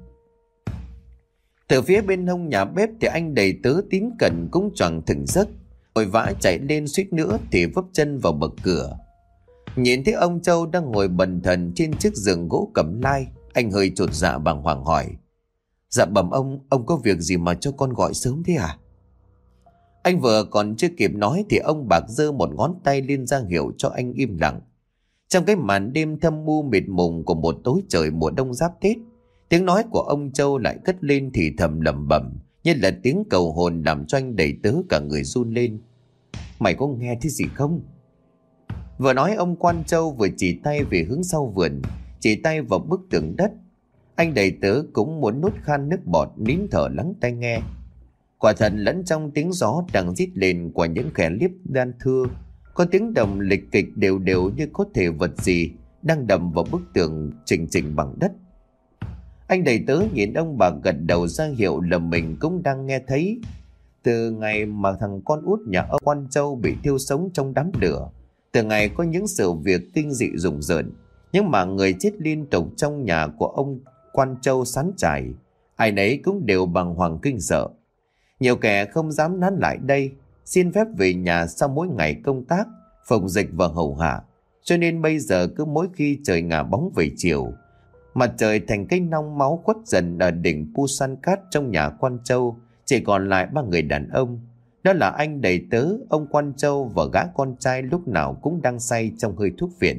Từ phía bên hông nhà bếp thì anh đầy tớ Tín Cẩn cũng choàng tỉnh giấc, vội vã chạy lên, suýt nữa thì vấp chân vào bậc cửa. Nhìn thấy ông Châu đang ngồi bần thần trên chiếc giường gỗ cẩm lai, anh hơi chột dạ bàng hoàng hỏi: Dạ bẩm ông, ông có việc gì mà cho con gọi sớm thế à? Anh vừa còn chưa kịp nói thì ông Bạc giơ một ngón tay lên ra hiệu cho anh im lặng. Trong cái màn đêm thâm u mịt mùng của một tối trời mùa đông giáp Tết, tiếng nói của ông Châu lại cất lên thì thầm lẩm bẩm, như là tiếng cầu hồn, làm cho anh đầy tớ cả người run lên. Mày có nghe thấy gì không? Vừa nói ông Quan Châu vừa chỉ tay về hướng sau vườn, chỉ tay vào bức tường đất. Anh đầy tớ cũng muốn nuốt khan nước bọt, nín thở lắng tai nghe. Quả thật lẫn trong tiếng gió đang rít lên qua những khe liếp đan thưa, có tiếng đồng lịch kịch đều đều như có thể vật gì đang đầm vào bức tường trình trình bằng đất. Anh đầy tớ nhìn ông bà gật đầu ra hiệu là mình cũng đang nghe thấy. Từ ngày mà thằng con út nhà ông Quan Châu bị thiêu sống trong đám lửa, từ ngày có những sự việc kinh dị rùng rợn, nhưng mà người chết liên tục trong nhà của ông Quan Châu sán trải, ai nấy cũng đều bàng hoàng kinh sợ. Nhiều kẻ không dám nán lại đây, xin phép về nhà sau mỗi ngày công tác, phòng dịch và hầu hạ. Cho nên bây giờ cứ mỗi khi trời ngả bóng về chiều, mặt trời thành cái nong máu khuất dần ở đỉnh Pusan Cát trong nhà Quan Châu, chỉ còn lại ba người đàn ông. Đó là anh đầy tớ, ông Quan Châu và gã con trai lúc nào cũng đang say trong hơi thuốc phiện.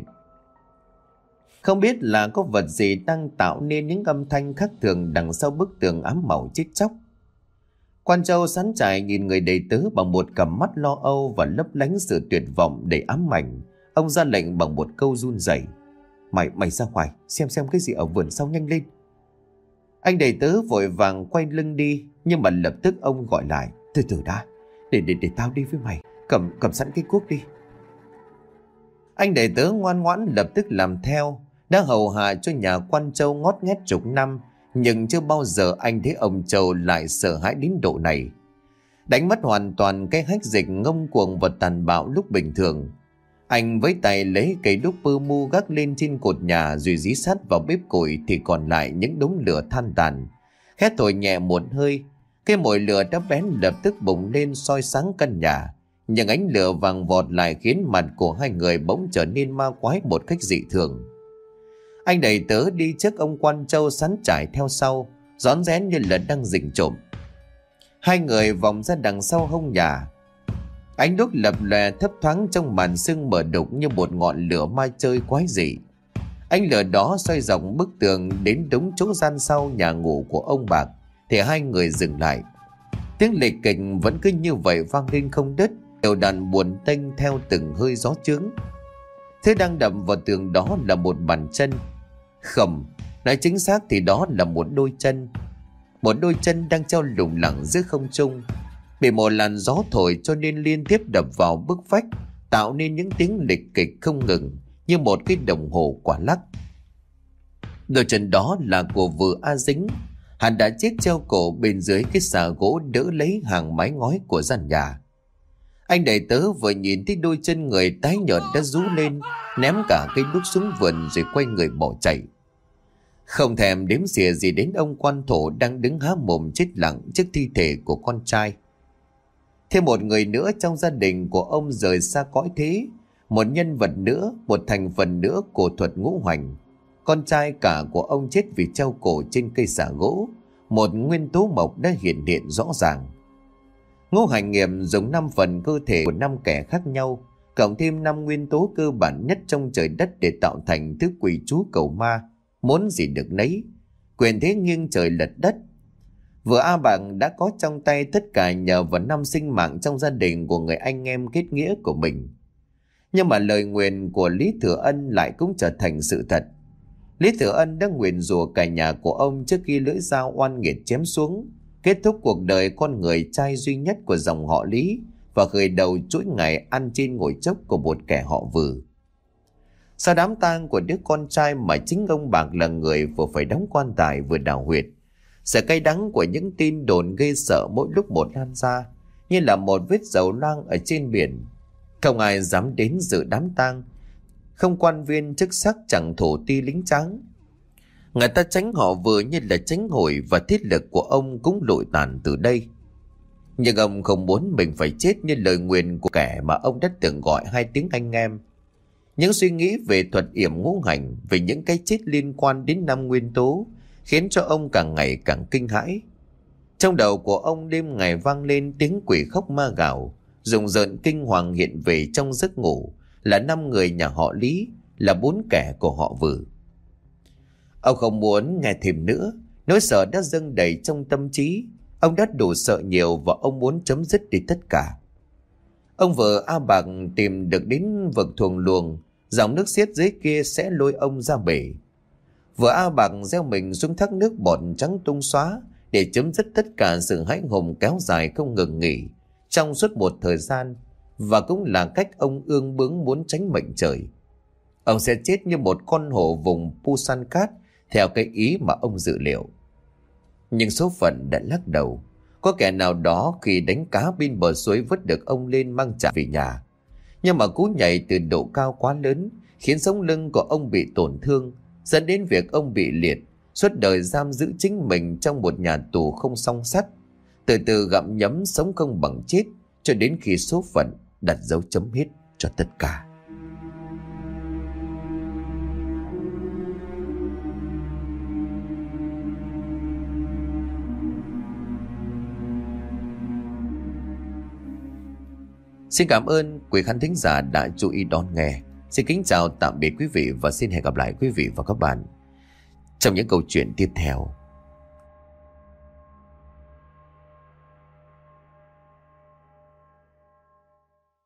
Không biết là có vật gì đang tạo nên những âm thanh khác thường đằng sau bức tường ám màu chết chóc. Quan Châu sán trải nhìn người đầy tớ bằng một cặp mắt lo âu và lấp lánh sự tuyệt vọng đầy ám ảnh. Ông ra lệnh bằng một câu run rẩy: Mày, mày ra ngoài, xem xem cái gì ở vườn sau, nhanh lên. Anh đầy tớ vội vàng quay lưng đi, nhưng mà lập tức ông gọi lại: Từ từ đã, để để để tao đi với mày, cầm cầm sẵn cái cuốc đi. Anh đầy tớ ngoan ngoãn lập tức làm theo. Đã hầu hạ cho nhà Quan Châu ngót nghét chục năm, nhưng chưa bao giờ anh thấy ông Châu lại sợ hãi đến độ này. Đánh mất hoàn toàn cái hách dịch ngông cuồng và tàn bạo lúc bình thường. Anh với tay lấy cây đúc pơ mu gác lên trên cột nhà, rồi dí sát vào bếp củi thì còn lại những đống lửa than tàn. Khét thổi nhẹ một hơi, cái mồi lửa đã bén lập tức bùng lên soi sáng căn nhà. Nhưng ánh lửa vàng vọt lại khiến mặt của hai người bỗng trở nên ma quái một cách dị thường. Anh đầy tớ đi trước ông Quan Châu sán trải theo sau, rón rén như là đang rình trộm. Hai người vòng ra đằng sau hông nhà. Ánh đuốc lập lòe thấp thoáng trong màn sương mờ đục như một ngọn lửa ma chơi quái dị. Ánh lửa đó xoay dọc bức tường đến đúng chỗ gian sau nhà ngủ của ông Bạc thì hai người dừng lại. Tiếng lệch kịch vẫn cứ như vậy vang lên không đứt, đều đặn buồn tênh theo từng hơi gió chướng. Thứ đang đập vào tường đó là một bàn chân. Không, nói chính xác thì đó là một đôi chân. Một đôi chân đang treo lủng lẳng giữa không trung, bị một làn gió thổi cho nên liên tiếp đập vào bức vách, tạo nên những tiếng lệch kịch không ngừng như một cái đồng hồ quả lắc. Đôi chân đó là của vợ A Dính. Hắn đã chết treo cổ bên dưới cái xà gỗ đỡ lấy hàng mái ngói của gian nhà. Anh đầy tớ vừa nhìn thấy đôi chân người tái nhợt đã rú lên, ném cả cây đuốc xuống vườn rồi quay người bỏ chạy. Không thèm đếm xỉa gì đến ông quan thổ đang đứng há mồm chết lặng trước thi thể của con trai. Thêm một người nữa trong gia đình của ông rời xa cõi thế, một nhân vật nữa, một thành phần nữa của thuật ngũ hoành. Con trai cả của ông chết vì treo cổ trên cây xả gỗ, một nguyên tố mộc đã hiện hiện rõ ràng. Ngũ hành nghiệp dùng năm phần cơ thể của năm kẻ khác nhau, cộng thêm năm nguyên tố cơ bản nhất trong trời đất để tạo thành thứ quỷ chú cầu ma, muốn gì được nấy, quyền thế nghiêng trời lật đất. Vừa A Bàng đã có trong tay tất cả nhờ vào năm sinh mạng trong gia đình của người anh em kết nghĩa của mình. Nhưng mà lời nguyền của Lý Thừa Ân lại cũng trở thành sự thật. Lý Thừa Ân đã nguyền rủa cả nhà của ông trước khi lưỡi dao oan nghiệt chém xuống, kết thúc cuộc đời con người trai duy nhất của dòng họ Lý và khởi đầu chuỗi ngày ăn trên ngồi chốc của một kẻ họ Vừ. Sau đám tang của đứa con trai mà chính ông Bạc là người vừa phải đóng quan tài vừa đào huyệt, sự cay đắng của những tin đồn gây sợ mỗi lúc một lan ra, như là một vết dầu loang ở trên biển. Không ai dám đến dự đám tang, không quan viên chức sắc chẳng thổ ti lính tráng. Người ta tránh họ vừa như là tránh hổi, và thiết lực của ông cũng lụi tàn từ đây. Nhưng ông không muốn mình phải chết như lời nguyền của kẻ mà ông đã từng gọi hai tiếng anh em. Những suy nghĩ về thuật yểm ngũ hành, về những cái chết liên quan đến năm nguyên tố, khiến cho ông càng ngày càng kinh hãi. Trong đầu của ông đêm ngày vang lên tiếng quỷ khóc ma gào, rùng rợn kinh hoàng hiện về trong giấc ngủ, là năm người nhà họ Lý, là bốn kẻ của họ Vừ. Ông không muốn nghe thêm nữa, nỗi sợ đã dâng đầy trong tâm trí. Ông đã đủ sợ nhiều và ông muốn chấm dứt đi tất cả. Ông vợ A Bạc tìm được đến vực thuồng luồng, dòng nước xiết dưới kia sẽ lôi ông ra bể. Vợ A Bạc gieo mình xuống thác nước bọt trắng tung xóa để chấm dứt tất cả sự hãi hùng kéo dài không ngừng nghỉ trong suốt một thời gian, và cũng là cách ông ương bướng muốn tránh mệnh trời. Ông sẽ chết như một con hổ vùng Pusan Cát theo cái ý mà ông dự liệu. Nhưng số phận đã lắc đầu. Có kẻ nào đó khi đánh cá bên bờ suối vớt được ông lên mang trả về nhà. Nhưng mà cú nhảy từ độ cao quá lớn khiến sống lưng của ông bị tổn thương, dẫn đến việc ông bị liệt, suốt đời giam giữ chính mình trong một nhà tù không song sắt, từ từ gặm nhấm sống không bằng chết, cho đến khi số phận đặt dấu chấm hết cho tất cả. Xin cảm ơn quý khán thính giả đã chú ý đón nghe. Xin kính chào tạm biệt quý vị và xin hẹn gặp lại quý vị và các bạn trong những câu chuyện tiếp theo.